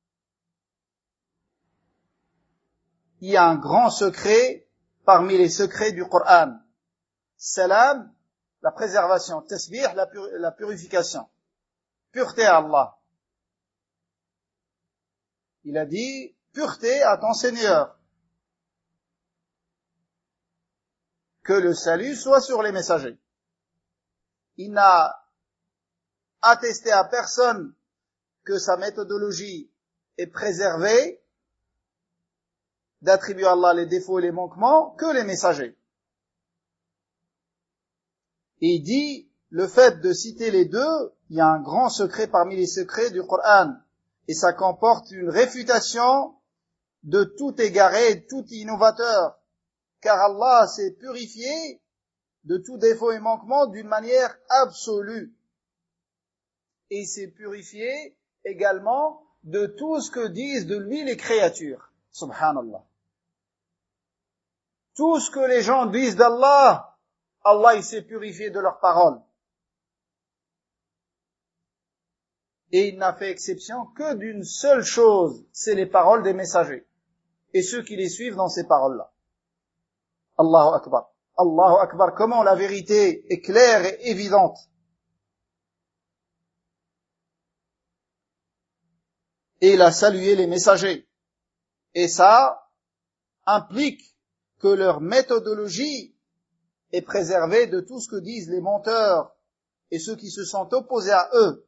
[SPEAKER 1] il y a un grand secret parmi les secrets du Coran. Salam, la préservation. Tasbih, la, pur- la purification. Pureté à Allah. Il a dit, pureté à ton Seigneur. Que le salut soit sur les messagers. Il n'a attesté à personne que sa méthodologie est préservée d'attribuer à Allah les défauts et les manquements que les messagers. Et il dit, le fait de citer les deux, il y a un grand secret parmi les secrets du Coran. Et ça comporte une réfutation de tout égaré, de tout innovateur. Car Allah s'est purifié de tout défaut et manquement d'une manière absolue. Et il s'est purifié également de tout ce que disent de lui les créatures. Subhanallah. Tout ce que les gens disent d'Allah, Allah il s'est purifié de leurs paroles. Et il n'a fait exception que d'une seule chose, c'est les paroles des messagers. Et ceux qui les suivent dans ces paroles-là. Allahu Akbar. Allahu Akbar. Comment la vérité est claire et évidente. Et il a salué les messagers. Et ça implique que leur méthodologie est préservée de tout ce que disent les menteurs et ceux qui se sont opposés à eux.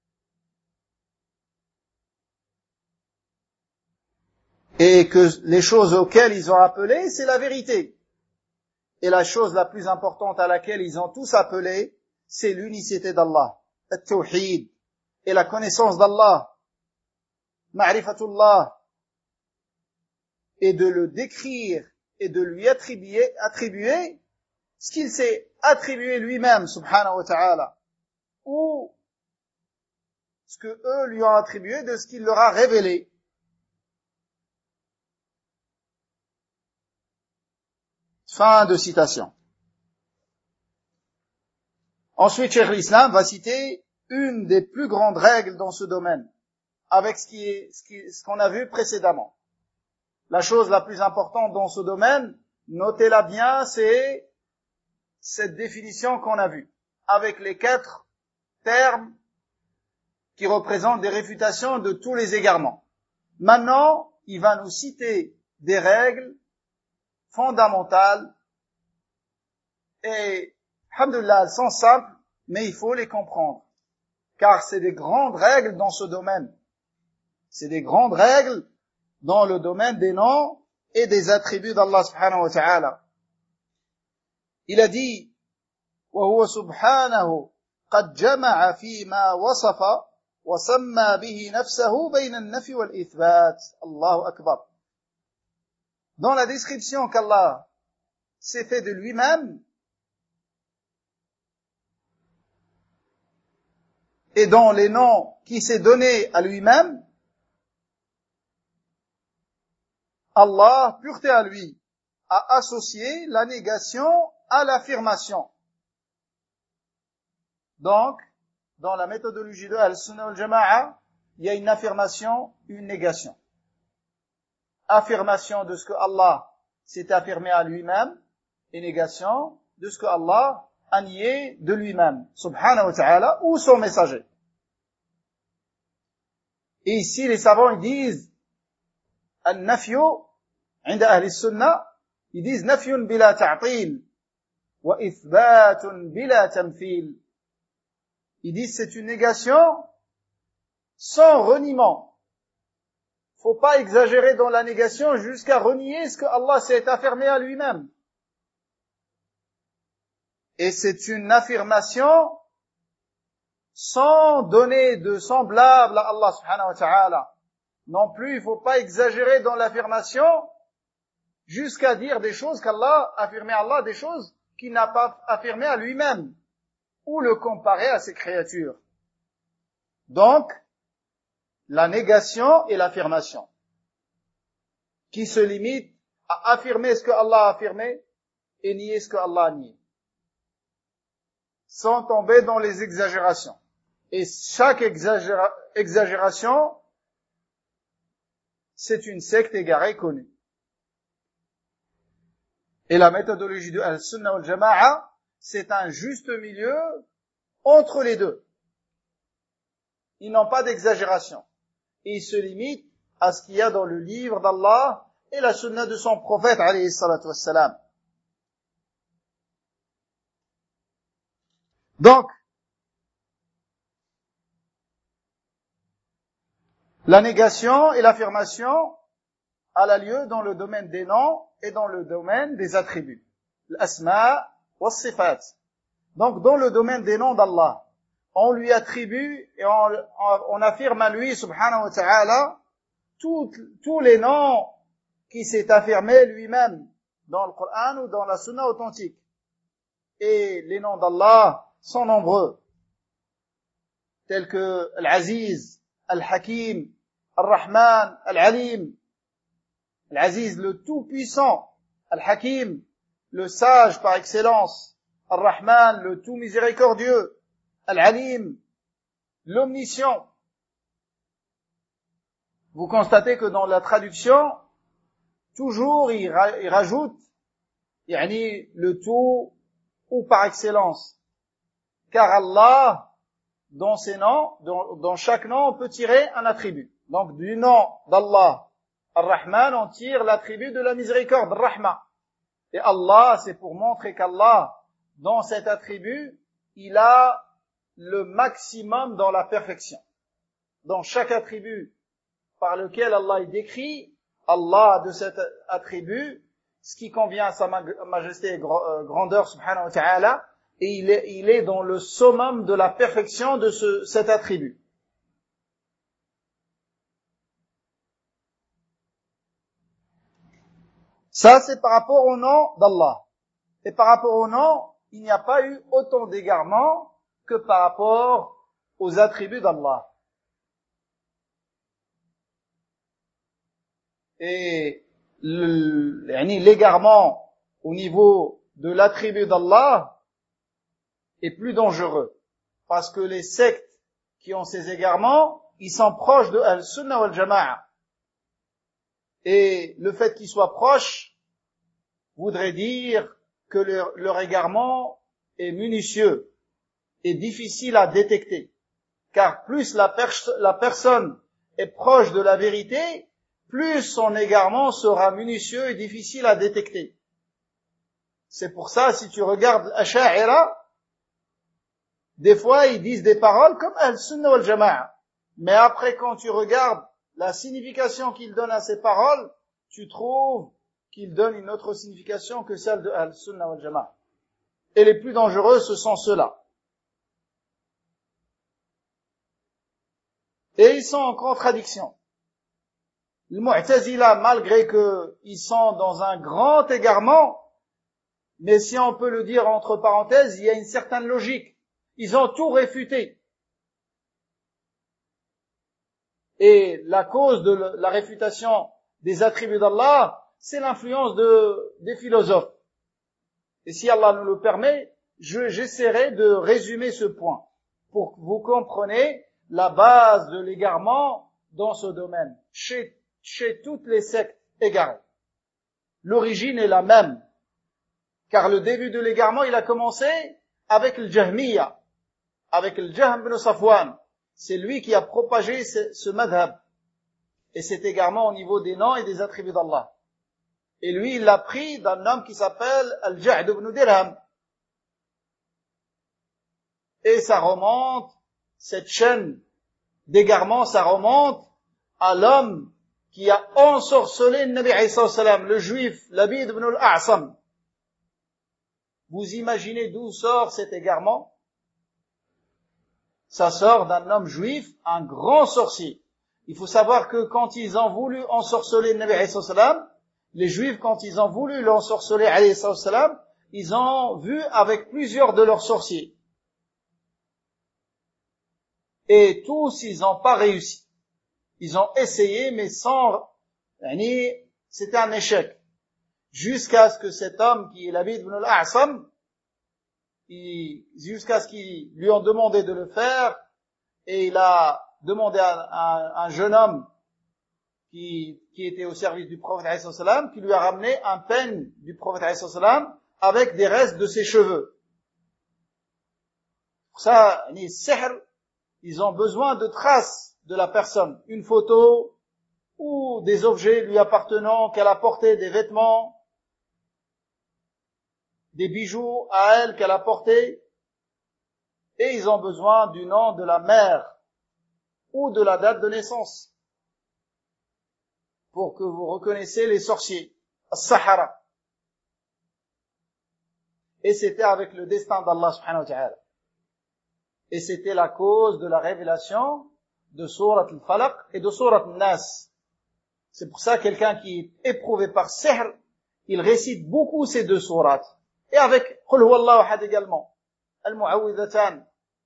[SPEAKER 1] Et que les choses auxquelles ils ont appelé, c'est la vérité. Et la chose la plus importante à laquelle ils ont tous appelé, c'est l'unicité d'Allah, at-tawhid, et la connaissance d'Allah, ma'rifatullah, et de le décrire et de lui attribuer, attribuer ce qu'il s'est attribué lui-même, subhanahu wa ta'ala, ou ce que eux lui ont attribué de ce qu'il leur a révélé. Fin de citation. Ensuite, Cheikh l'Islam va citer une des plus grandes règles dans ce domaine, avec ce qui est, ce qui, ce qu'on a vu précédemment. La chose la plus importante dans ce domaine, notez-la bien, c'est cette définition qu'on a vue, avec les quatre termes qui représentent des réfutations de tous les égarements. Maintenant, il va nous citer des règles fondamentales et, alhamdoulilah, elles sont simples, mais il faut les comprendre, car c'est des grandes règles dans ce domaine. C'est des grandes règles dans le domaine des noms et des attributs d'Allah subhanahu wa ta'ala. Il a dit, وَهُوَ سُبْحَانَهُ قَدْ جَمَعَ فِي مَا وَصَفَ وَسَمَّى بِهِ نَفْسَهُ بَيْنَ النَّفْي وَالْإِثْبَاتِ. Allahu Akbar. Dans la description qu'Allah s'est fait de lui-même, et dans les noms qu'il s'est donnés à lui-même, Allah, pureté à lui, a associé la négation à l'affirmation. Donc, dans la méthodologie de Al-Sunnah wal-Jama'a, il y a une affirmation, une négation. Affirmation de ce que Allah s'est affirmé à lui-même, et négation de ce que Allah a nié de lui-même, subhanahu wa ta'ala, ou son messager. Et ici, les savants, ils disent, al-nafyu, عند أهل السنة, ils disent, nafyun bila ta'til, wa ithbatun bila tamthil. Ils disent, c'est une négation sans reniement. Faut pas exagérer dans la négation jusqu'à renier ce que Allah s'est affirmé à lui-même. Et c'est une affirmation sans donner de semblable à Allah subhanahu wa ta'ala. Non plus, il faut pas exagérer dans l'affirmation jusqu'à dire des choses qu'Allah, affirmer à Allah des choses qu'il n'a pas affirmées à lui-même, ou le comparer à ses créatures. Donc, la négation et l'affirmation, qui se limite à affirmer ce que Allah a affirmé et nier ce que Allah a nié, sans tomber dans les exagérations. Et chaque exagéra- exagération, c'est une secte égarée connue. Et la méthodologie de Al-Sunnah wal-Jama'a, c'est un juste milieu entre les deux. Ils n'ont pas d'exagération. Et ils se limitent à ce qu'il y a dans le livre d'Allah et la Sunnah de son prophète, alayhi salatu wassalam. Donc, la négation et l'affirmation a lieu dans le domaine des noms et dans le domaine des attributs. L'asma wa sifat. Donc, dans le domaine des noms d'Allah, on lui attribue et on, on affirme à lui, subhanahu wa ta'ala, tous les noms qui s'est affirmé lui-même dans le Coran ou dans la Sunna authentique. Et les noms d'Allah sont nombreux, tels que Al-Aziz, Al-Hakim, Al-Rahman, Al-Alim. Al-Aziz, le tout-puissant, Al-Hakim, le sage par excellence, Al-Rahman, le tout miséricordieux, Al-Alim, l'omniscient. Vous constatez que dans la traduction, toujours il, ra- il rajoute yani, le tout ou par excellence. Car Allah, dans ses noms, dans, dans chaque nom, on peut tirer un attribut. Donc du nom d'Allah, Ar-Rahman, on tire l'attribut de la miséricorde, Ar-Rahma. Et Allah, c'est pour montrer qu'Allah, dans cet attribut, il a le maximum dans la perfection. Dans chaque attribut par lequel Allah est décrit, Allah a de cet attribut ce qui convient à sa majesté et grandeur, subhanahu wa ta'ala, et il est, il est dans le summum de la perfection de ce, cet attribut. Ça, c'est par rapport au nom d'Allah. Et par rapport au nom, il n'y a pas eu autant d'égarements que par rapport aux attributs d'Allah. Et l'égarement au niveau de l'attribut d'Allah est plus dangereux. Parce que les sectes qui ont ces égarements, ils sont proches de Al-Sunnah wal-Jama'a. Et le fait qu'ils soient proches voudrait dire que leur, leur égarement est minutieux et difficile à détecter. Car plus la, pers- la personne est proche de la vérité, plus son égarement sera minutieux et difficile à détecter. C'est pour ça, si tu regardes Asha'ira, des fois ils disent des paroles comme Al-Sunnah wal-Jama'a. Mais après, quand tu regardes la signification qu'ils donnent à ces paroles, tu trouves qu'ils donnent une autre signification que celle de Al-Sunnah wal-Jama'a. Et les plus dangereux, ce sont ceux-là. Et ils sont en contradiction. Les Mu'tazila, malgré qu'ils sont dans un grand égarement, mais si on peut le dire entre parenthèses, il y a une certaine logique. Ils ont tout réfuté. Et la cause de la réfutation des attributs d'Allah, c'est l'influence de, des philosophes. Et si Allah nous le permet, je, j'essaierai de résumer ce point pour que vous compreniez la base de l'égarement dans ce domaine, chez, chez toutes les sectes égarées. L'origine est la même, car le début de l'égarement, il a commencé avec le Jahmiya, avec le Jahm ibn Safwan. c'est lui qui a propagé ce, ce madhab et cet égarement au niveau des noms et des attributs d'Allah. Et lui, il l'a pris d'un homme qui s'appelle Al-Ja'd ibn Dirham. Et ça remonte, cette chaîne d'égarement, ça remonte à l'homme qui a ensorcelé le Nabi alayhi salam, le juif Labid ibn al-A'sam. Vous imaginez d'où sort cet égarement? Ça sort d'un homme juif, un grand sorcier. Il faut savoir que quand ils ont voulu ensorceler le Nabi alayhi salam, les juifs, quand ils ont voulu l'ensorceler alayhi salam, ils ont vu avec plusieurs de leurs sorciers. Et tous, ils n'ont pas réussi. Ils ont essayé, mais sans, c'était un échec. Jusqu'à ce que cet homme, qui est Labid ibn al-A'sam, jusqu'à ce qu'ils lui ont demandé de le faire, et il a demandé à, à, à un jeune homme qui, qui était au service du prophète alayhi salam, qui lui a ramené un peigne du prophète alayhi salam avec des restes de ses cheveux. Pour ça, les sihr, ils ont besoin de traces de la personne, une photo ou des objets lui appartenant qu'elle a porté, des vêtements, des bijoux à elle qu'elle a portés, et ils ont besoin du nom de la mère ou de la date de naissance pour que vous reconnaissiez les sorciers, as-sahara. Et c'était avec le destin d'Allah subhanahu wa ta'ala. Et c'était la cause de la révélation de Surat al-Falaq et de Surat al-Nas. C'est pour ça que quelqu'un qui est éprouvé par sihr, il récite beaucoup ces deux sourates. Et avec Qul huwallahu ahad également, al-Mu'awwidhatan.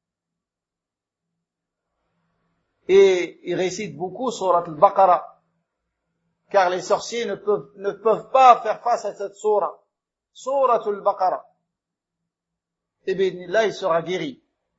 [SPEAKER 1] Et il récite beaucoup Surat al-Baqarah, car les sorciers ne peuvent, ne peuvent pas faire face à cette sourate, Surat al-Baqarah. Et bien là, il sera guéri.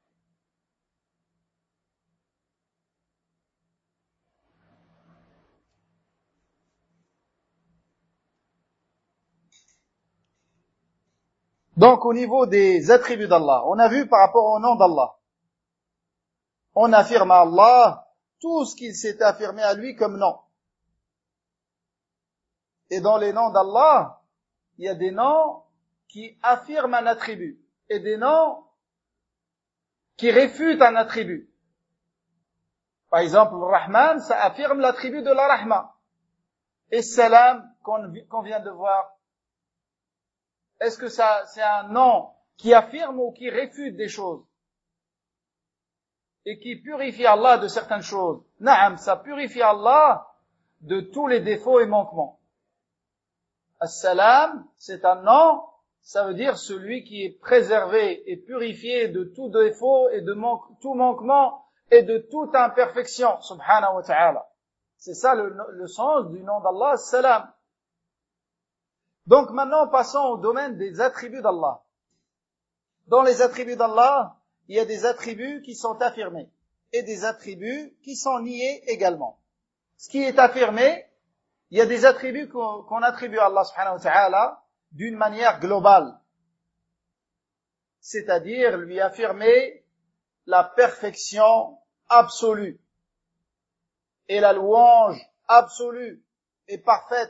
[SPEAKER 1] Donc, au niveau des attributs d'Allah, on a vu par rapport au nom d'Allah, on affirme à Allah tout ce qu'il s'est affirmé à lui comme nom. Et dans les noms d'Allah, il y a des noms qui affirment un attribut et des noms qui réfutent un attribut. Par exemple, le Rahman, ça affirme l'attribut de la Rahma. Et Salam, qu'on, qu'on vient de voir, est-ce que ça, c'est un nom qui affirme ou qui réfute des choses? Et qui purifie Allah de certaines choses? Naam, ça purifie Allah de tous les défauts et manquements. As-Salam, c'est un nom, ça veut dire celui qui est préservé et purifié de tout défaut et de manque, tout manquement et de toute imperfection, subhanahu wa ta'ala. C'est ça le, le sens du nom d'Allah, As-Salam. Donc maintenant, passons au domaine des attributs d'Allah. Dans les attributs d'Allah, il y a des attributs qui sont affirmés et des attributs qui sont niés également. Ce qui est affirmé, il y a des attributs qu'on, qu'on attribue à Allah subhanahu wa ta'ala d'une manière globale. C'est-à-dire lui affirmer la perfection absolue et la louange absolue et parfaite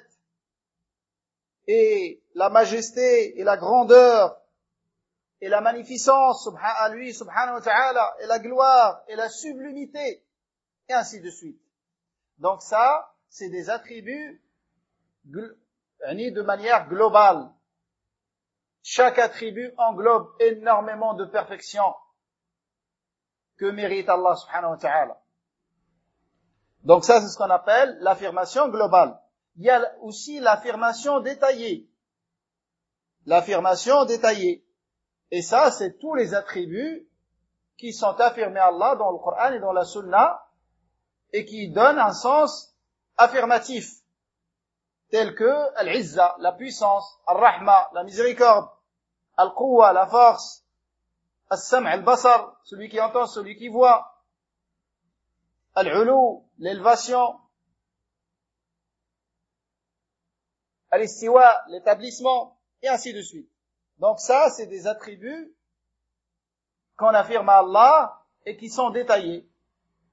[SPEAKER 1] et la majesté et la grandeur et la magnificence à lui subhanahu wa ta'ala et la gloire et la sublimité et ainsi de suite. Donc ça, c'est des attributs de manière globale. Chaque attribut englobe énormément de perfection que mérite Allah subhanahu wa ta'ala. Donc ça, c'est ce qu'on appelle l'affirmation globale. Il y a aussi l'affirmation détaillée. L'affirmation détaillée. Et ça, c'est tous les attributs qui sont affirmés à Allah dans le Coran et dans la Sunna et qui donnent un sens affirmatif, tel que Al-Izza, la puissance, Al-Rahma, la miséricorde, Al-Quwwa, la force, Al-Sam' al-Basar, celui qui entend, celui qui voit, Al-Ulu, l'élévation, Al-Istiwa, l'établissement, et ainsi de suite. Donc ça, c'est des attributs qu'on affirme à Allah et qui sont détaillés.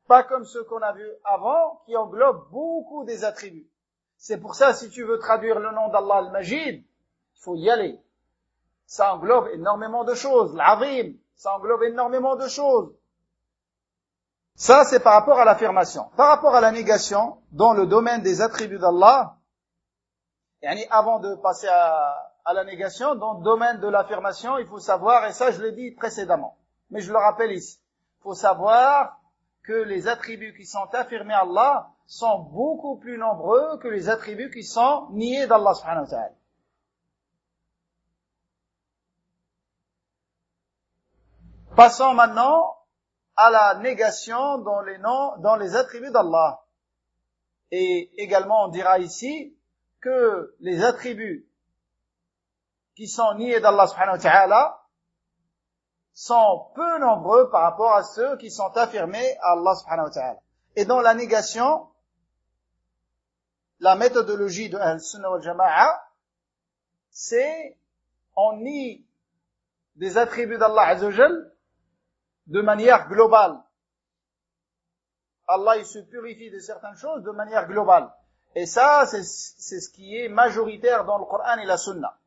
[SPEAKER 1] Pas comme ceux qu'on a vus avant, qui englobent beaucoup des attributs. C'est pour ça, si tu veux traduire le nom d'Allah al-Majid, il faut y aller. Ça englobe énormément de choses. L'Azim, ça englobe énormément de choses. Ça, c'est par rapport à l'affirmation. Par rapport à la négation, dans le domaine des attributs d'Allah, yani avant de passer à, à la négation, dans le domaine de l'affirmation, il faut savoir, et ça je l'ai dit précédemment, mais je le rappelle ici, il faut savoir que les attributs qui sont affirmés à Allah sont beaucoup plus nombreux que les attributs qui sont niés d'Allah subhanahu wa ta'ala. Passons maintenant à la négation dans les noms, dans les attributs d'Allah. Et également, on dira ici que les attributs qui sont niés d'Allah subhanahu wa ta'ala sont peu nombreux par rapport à ceux qui sont affirmés à Allah subhanahu wa ta'ala. Et dans la négation, la méthodologie de Ahl-Sunnah wal Jama'a, c'est on nie des attributs d'Allah Azza wa Jal de manière globale. Allah, il se purifie de certaines choses de manière globale. Et ça, c'est, c'est ce qui est majoritaire dans le Coran et la Sunna.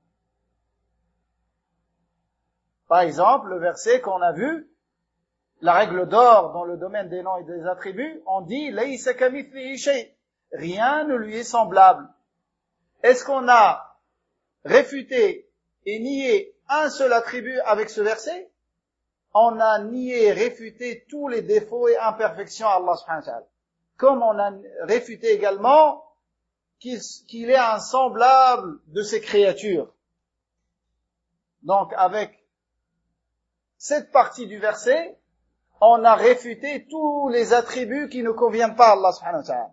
[SPEAKER 1] Par exemple, le verset qu'on a vu, la règle d'or dans le domaine des noms et des attributs, on dit « Laysa kamithlihi shay » rien ne lui est semblable. Est-ce qu'on a réfuté et nié un seul attribut avec ce verset? On a nié et réfuté tous les défauts et imperfections à Allah subhanahu wa ta'ala. Comme on a réfuté également qu'il, qu'il est un semblable de ses créatures. Donc avec cette partie du verset, on a réfuté tous les attributs qui ne conviennent pas à Allah subhanahu wa ta'ala.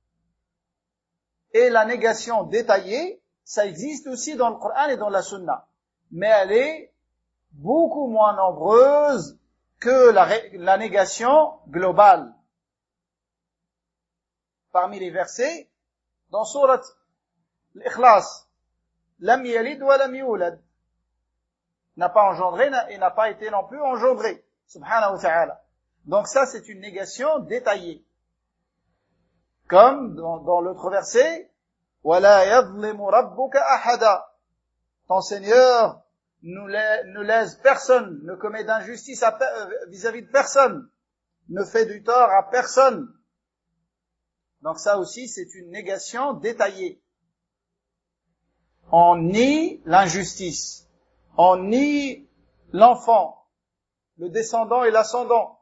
[SPEAKER 1] Et la négation détaillée, ça existe aussi dans le Coran et dans la Sunna. Mais elle est beaucoup moins nombreuse que la, la négation globale. Parmi les versets, dans sourate l'Ikhlas, Lam yalid wa lam yulad, n'a pas engendré et n'a pas été non plus engendré, subhanahu wa ta'ala. Donc ça, c'est une négation détaillée. Comme dans, dans l'autre verset, وَلَا يَظْلِمُ رَبُّكَ أَحَدًا, ton Seigneur ne, la, ne lèse personne, ne commet d'injustice à, vis-à-vis de personne, ne fait du tort à personne. Donc ça aussi, c'est une négation détaillée. On nie l'injustice, on nie l'enfant, le descendant et l'ascendant.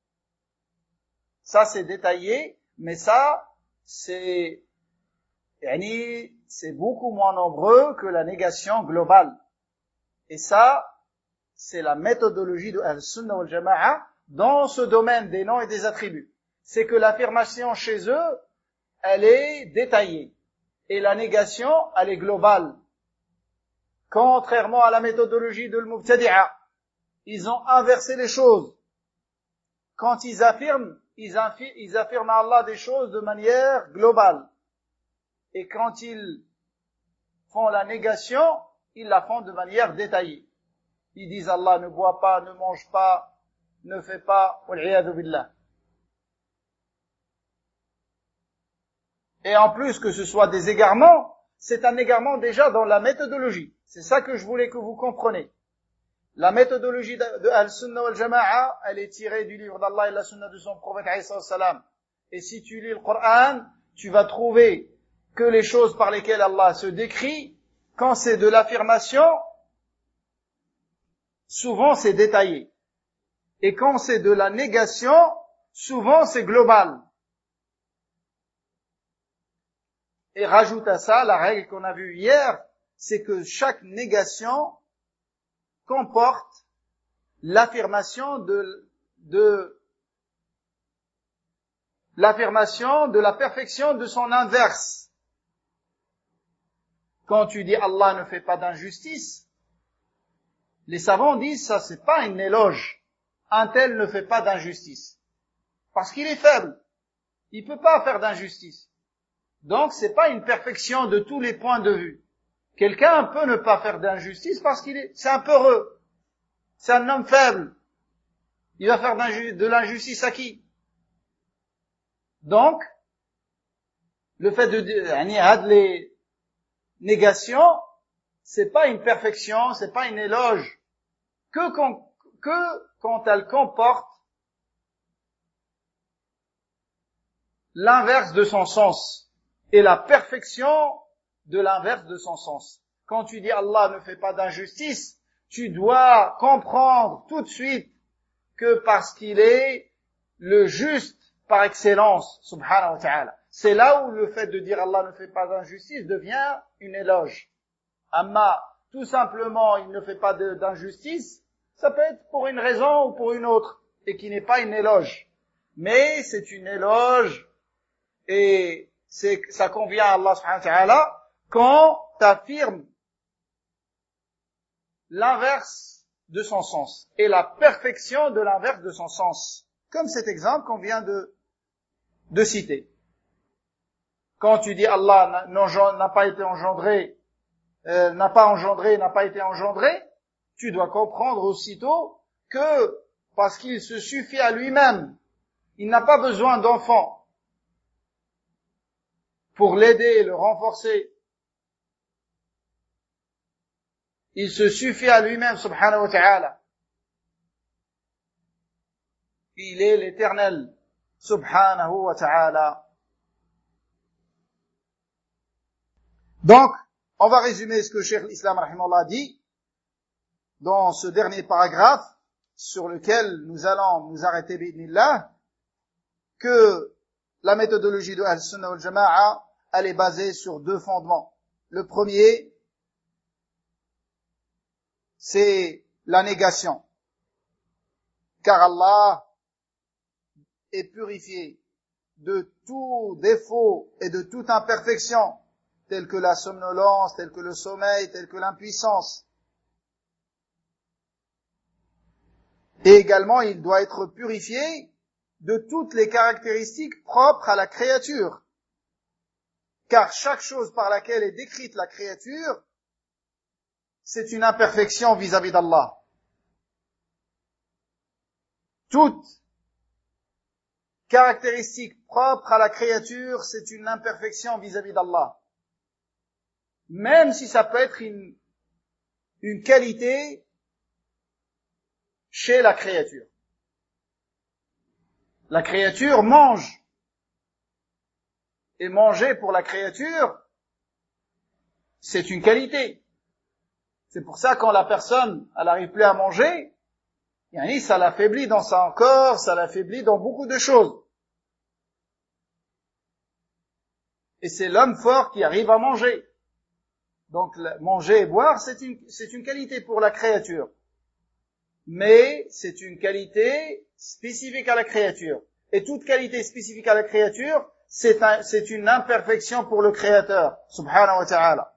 [SPEAKER 1] Ça, c'est détaillé, mais ça, c'est, c'est beaucoup moins nombreux que la négation globale. Et ça, c'est la méthodologie de Ahl-Sunnah wal Jama'a dans ce domaine des noms et des attributs. C'est que l'affirmation chez eux, elle est détaillée. Et la négation, elle est globale. Contrairement à la méthodologie de l'Mubtadi'a, ils ont inversé les choses. Quand ils affirment, ils affirment, ils affirment à Allah des choses de manière globale. Et quand ils font la négation, ils la font de manière détaillée. Ils disent Allah ne boit pas, ne mange pas, ne fait pas, wal-'iyadhu billah. Et en plus que ce soit des égarements, c'est un égarement déjà dans la méthodologie. C'est ça que je voulais que vous compreniez. La méthodologie de Al-Sunnah wal Jama'a, elle est tirée du livre d'Allah et la Sunna de son prophète alayhi salam. Et si tu lis le Coran, tu vas trouver que les choses par lesquelles Allah se décrit, quand c'est de l'affirmation, souvent c'est détaillé. Et quand c'est de la négation, souvent c'est global. Et rajoute à ça la règle qu'on a vue hier, c'est que chaque négation comporte l'affirmation de, de, l'affirmation de la perfection de son inverse. Quand tu dis Allah ne fait pas d'injustice, les savants disent ça c'est pas un éloge. Un tel ne fait pas d'injustice. Parce qu'il est faible. Il peut pas faire d'injustice. Donc c'est pas une perfection de tous les points de vue. Quelqu'un peut ne pas faire d'injustice parce qu'il est, c'est un peureux. C'est un homme faible. Il va faire de l'injustice à qui? Donc, le fait de dire, les négations, c'est pas une perfection, c'est pas une éloge, que quand, que quand elle comporte l'inverse de son sens, et la perfection de l'inverse de son sens. Quand tu dis Allah ne fait pas d'injustice, tu dois comprendre tout de suite que parce qu'il est le juste par excellence, subhanahu wa ta'ala. C'est là où le fait de dire Allah ne fait pas d'injustice devient une éloge. Amma, tout simplement, il ne fait pas d'injustice, ça peut être pour une raison ou pour une autre, et qui n'est pas une éloge. Mais c'est une éloge, et c'est, ça convient à Allah subhanahu wa ta'ala, quand t'affirmes l'inverse de son sens, et la perfection de l'inverse de son sens. Comme cet exemple qu'on vient de, de citer. Quand tu dis Allah n'a pas été engendré, euh, n'a pas engendré, n'a pas été engendré, tu dois comprendre aussitôt que parce qu'il se suffit à lui-même, il n'a pas besoin d'enfant pour l'aider et le renforcer. Il se suffit à lui-même, subhanahu wa ta'ala. Il est l'éternel, subhanahu wa ta'ala. Donc, on va résumer ce que Cheikh l'Islam rahimahullah dit dans ce dernier paragraphe sur lequel nous allons nous arrêter bi'idhnillah, que la méthodologie de Ahl-Sunnah wal Jama'a, elle est basée sur deux fondements. Le premier, c'est la négation. Car Allah est purifié de tout défaut et de toute imperfection, telle que la somnolence, telle que le sommeil, telle que l'impuissance. Et également, il doit être purifié de toutes les caractéristiques propres à la créature. Car chaque chose par laquelle est décrite la créature, c'est une imperfection vis-à-vis d'Allah. Toute caractéristique propre à la créature, c'est une imperfection vis-à-vis d'Allah. Même si ça peut être une, une qualité chez la créature. La créature mange. Et manger pour la créature, c'est une qualité. C'est pour ça quand la personne, elle n'arrive plus à manger, ça l'affaiblit dans son corps, ça l'affaiblit dans beaucoup de choses. Et c'est l'homme fort qui arrive à manger. Donc manger et boire, c'est une, c'est une qualité pour la créature. Mais c'est une qualité spécifique à la créature. Et toute qualité spécifique à la créature, c'est, un, c'est une imperfection pour le Créateur, subhanahu wa ta'ala.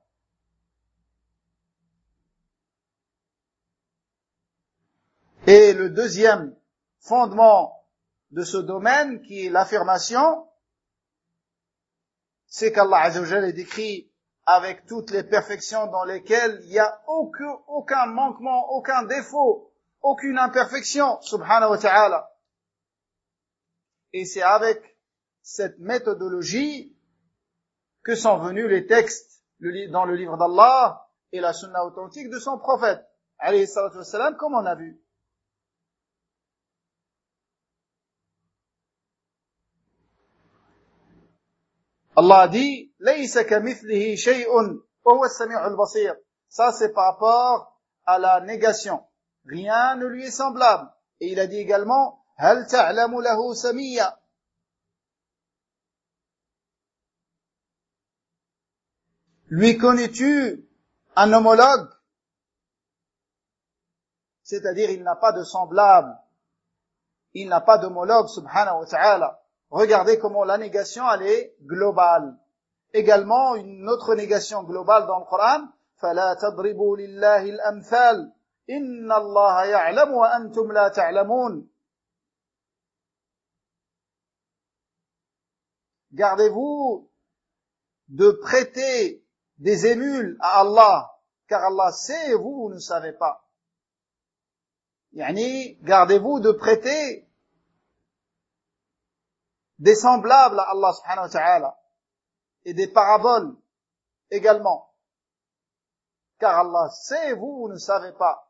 [SPEAKER 1] Et le deuxième fondement de ce domaine, qui est l'affirmation, c'est qu'Allah Azza wa Jalla est décrit avec toutes les perfections dans lesquelles il n'y a aucun, aucun manquement, aucun défaut, aucune imperfection, subhanahu wa ta'ala. Et c'est avec cette méthodologie que sont venus les textes dans le livre d'Allah et la sunna authentique de son prophète, alayhi salatu wassalam, comme on a vu. Allah dit, laysa kamithlihi shay'un wa huwa as-sami'ul basir. Ça, c'est par rapport à la négation. Rien ne lui est semblable. Et il a dit également, hal ta'lamu lahu samiyya. Lui connais-tu un homologue? C'est-à-dire, il n'a pas de semblable. Il n'a pas d'homologue, subhanahu wa ta'ala. Regardez comment la négation, elle est globale. Également, une autre négation globale dans le Coran, فَلَا تَضْرِبُوا لِلَّهِ الْأَمْثَالِ إِنَّ اللَّهَ يَعْلَمُ وَأَنْتُمْ لَا تَعْلَمُونَ. Gardez-vous de prêter des émules à Allah, car Allah sait et vous, vous ne savez pas. Yani, gardez-vous de prêter des semblables à Allah subhanahu wa ta'ala, et des paraboles également. Car Allah sait, vous, vous ne savez pas.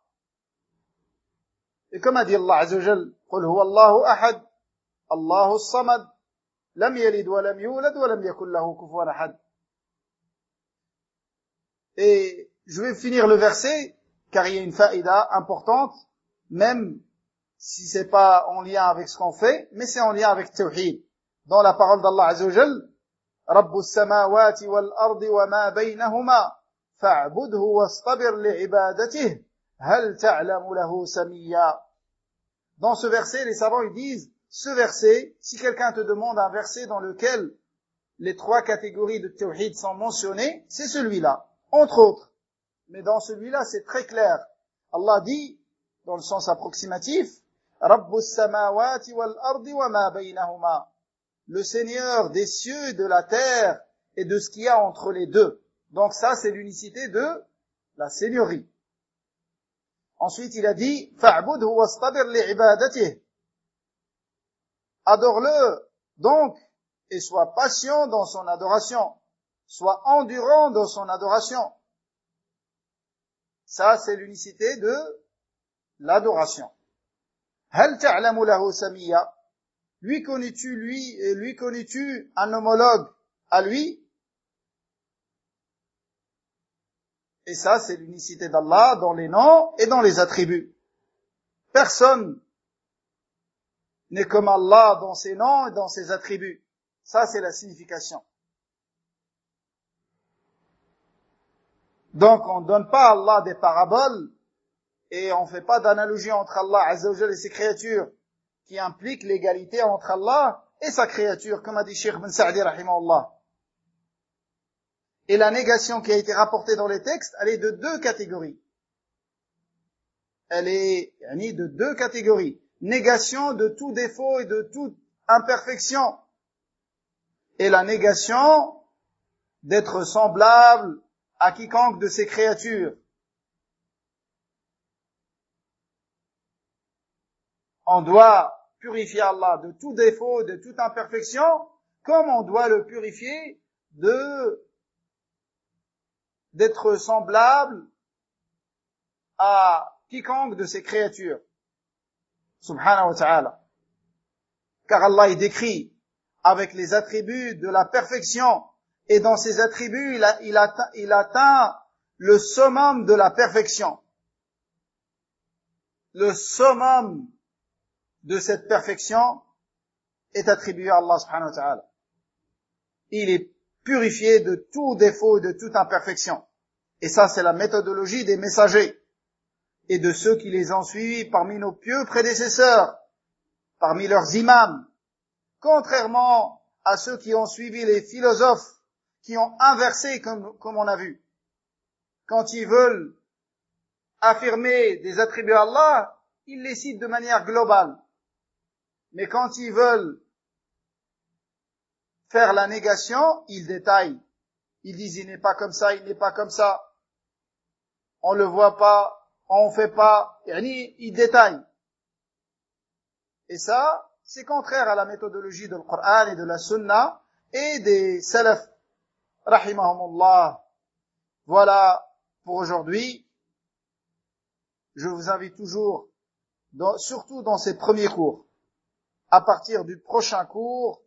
[SPEAKER 1] Et comme a dit Allah Azza wa Jal, قُلْ هُوَ اللَّهُ أَحَدٌ اللَّهُ الصَّمَدُ لَمْ يَلِدْ وَلَمْ يُولَدْ وَلَمْ يَكُنْ لَهُ كُفُوًا أَحَدٌ. Et je vais finir le verset, car il y a une faïda importante, même si c'est pas en lien avec ce qu'on fait, mais c'est en lien avec Tawhid. Dans la parole d'Allah Azza wa Jal, رَبُّ السَّمَاوَاتِ وَالْأَرْضِ وَمَا بَيْنَهُمَا فَاعْبُدْهُ وَاصْطَبِرْ لِعِبَادَتِهِ هَلْ تَعْلَمُ لَهُ سَمِيًّا. Dans ce verset, les savants ils disent, ce verset, si quelqu'un te demande un verset dans lequel les trois catégories de Tawhid sont mentionnées, c'est celui-là, entre autres. Mais dans celui-là, c'est très clair. Allah dit, dans le sens approximatif, رَبُّ السَّمَاوَاتِ وَالْأَرْضِ وَمَا بَيْنَهُمَا. Le Seigneur des cieux et de la terre et de ce qu'il y a entre les deux. Donc ça, c'est l'unicité de la seigneurie. Ensuite, il a dit, فَاعْبُدْهُ وَاصْطَبِرْ لِعِبَادَتِهِ. Adore-le, donc, et sois patient dans son adoration. Sois endurant dans son adoration. Ça, c'est l'unicité de l'adoration. هَلْ تَعْلَمُ لَهُ سَمِيًّا. Lui connais-tu, lui, et lui connais-tu un homologue à lui? Et ça, c'est l'unicité d'Allah dans les noms et dans les attributs. Personne n'est comme Allah dans ses noms et dans ses attributs. Ça, c'est la signification. Donc, on ne donne pas à Allah des paraboles et on ne fait pas d'analogie entre Allah Azza wa Jal et ses créatures qui implique l'égalité entre Allah et sa créature, comme a dit Cheikh Ben Sa'di rahimahullah. Et la négation qui a été rapportée dans les textes, elle est de deux catégories. Elle est yani, de deux catégories. Négation de tout défaut et de toute imperfection. Et la négation d'être semblable à quiconque de ses créatures. On doit purifier Allah de tout défaut, de toute imperfection, comme on doit le purifier de d'être semblable à quiconque de ses créatures. Subhanahu wa ta'ala. Car Allah est décrit avec les attributs de la perfection, et dans ces attributs, il, a, il, atteint, il atteint le summum de la perfection. Le summum de cette perfection est attribué à Allah subhanahu wa ta'ala. Il est purifié de tout défaut et de toute imperfection. Et ça, c'est la méthodologie des messagers et de ceux qui les ont suivis parmi nos pieux prédécesseurs, parmi leurs imams, contrairement à ceux qui ont suivi les philosophes, qui ont inversé, comme, comme on a vu. Quand ils veulent affirmer des attributs à Allah, ils les citent de manière globale. Mais quand ils veulent faire la négation, ils détaillent. Ils disent, il n'est pas comme ça, il n'est pas comme ça. On le voit pas, on fait pas. Yani, ils détaillent. Et ça, c'est contraire à la méthodologie du Coran et de la Sunna et des salaf. Rahimahumullah. Voilà pour aujourd'hui. Je vous invite toujours, dans, surtout dans ces premiers cours. À partir du prochain cours,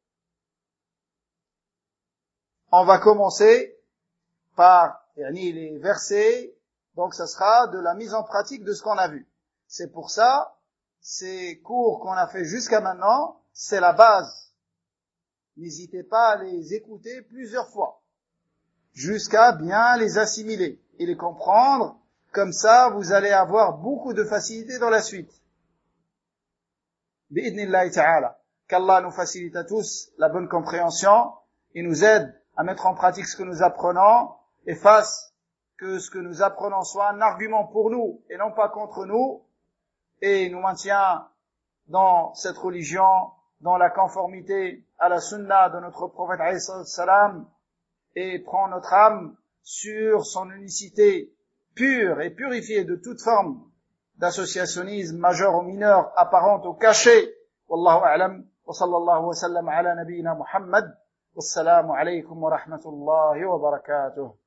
[SPEAKER 1] on va commencer par yani, les versets. Donc, ça sera de la mise en pratique de ce qu'on a vu. C'est pour ça, ces cours qu'on a fait jusqu'à maintenant, c'est la base. N'hésitez pas à les écouter plusieurs fois, jusqu'à bien les assimiler et les comprendre. Comme ça, vous allez avoir beaucoup de facilité dans la suite. Bi'idnillahi ta'ala. Qu'Allah nous facilite à tous la bonne compréhension et nous aide à mettre en pratique ce que nous apprenons et fasse que ce que nous apprenons soit un argument pour nous et non pas contre nous et nous maintient dans cette religion, dans la conformité à la sunna de notre prophète alayhi salam et prend notre âme sur son unicité pure et purifiée de toute forme d'associationnisme majeur ou mineur apparente ou caché. Wallahu a'lam. وصلى الله وسلم على نبينا محمد والسلام عليكم ورحمة الله وبركاته.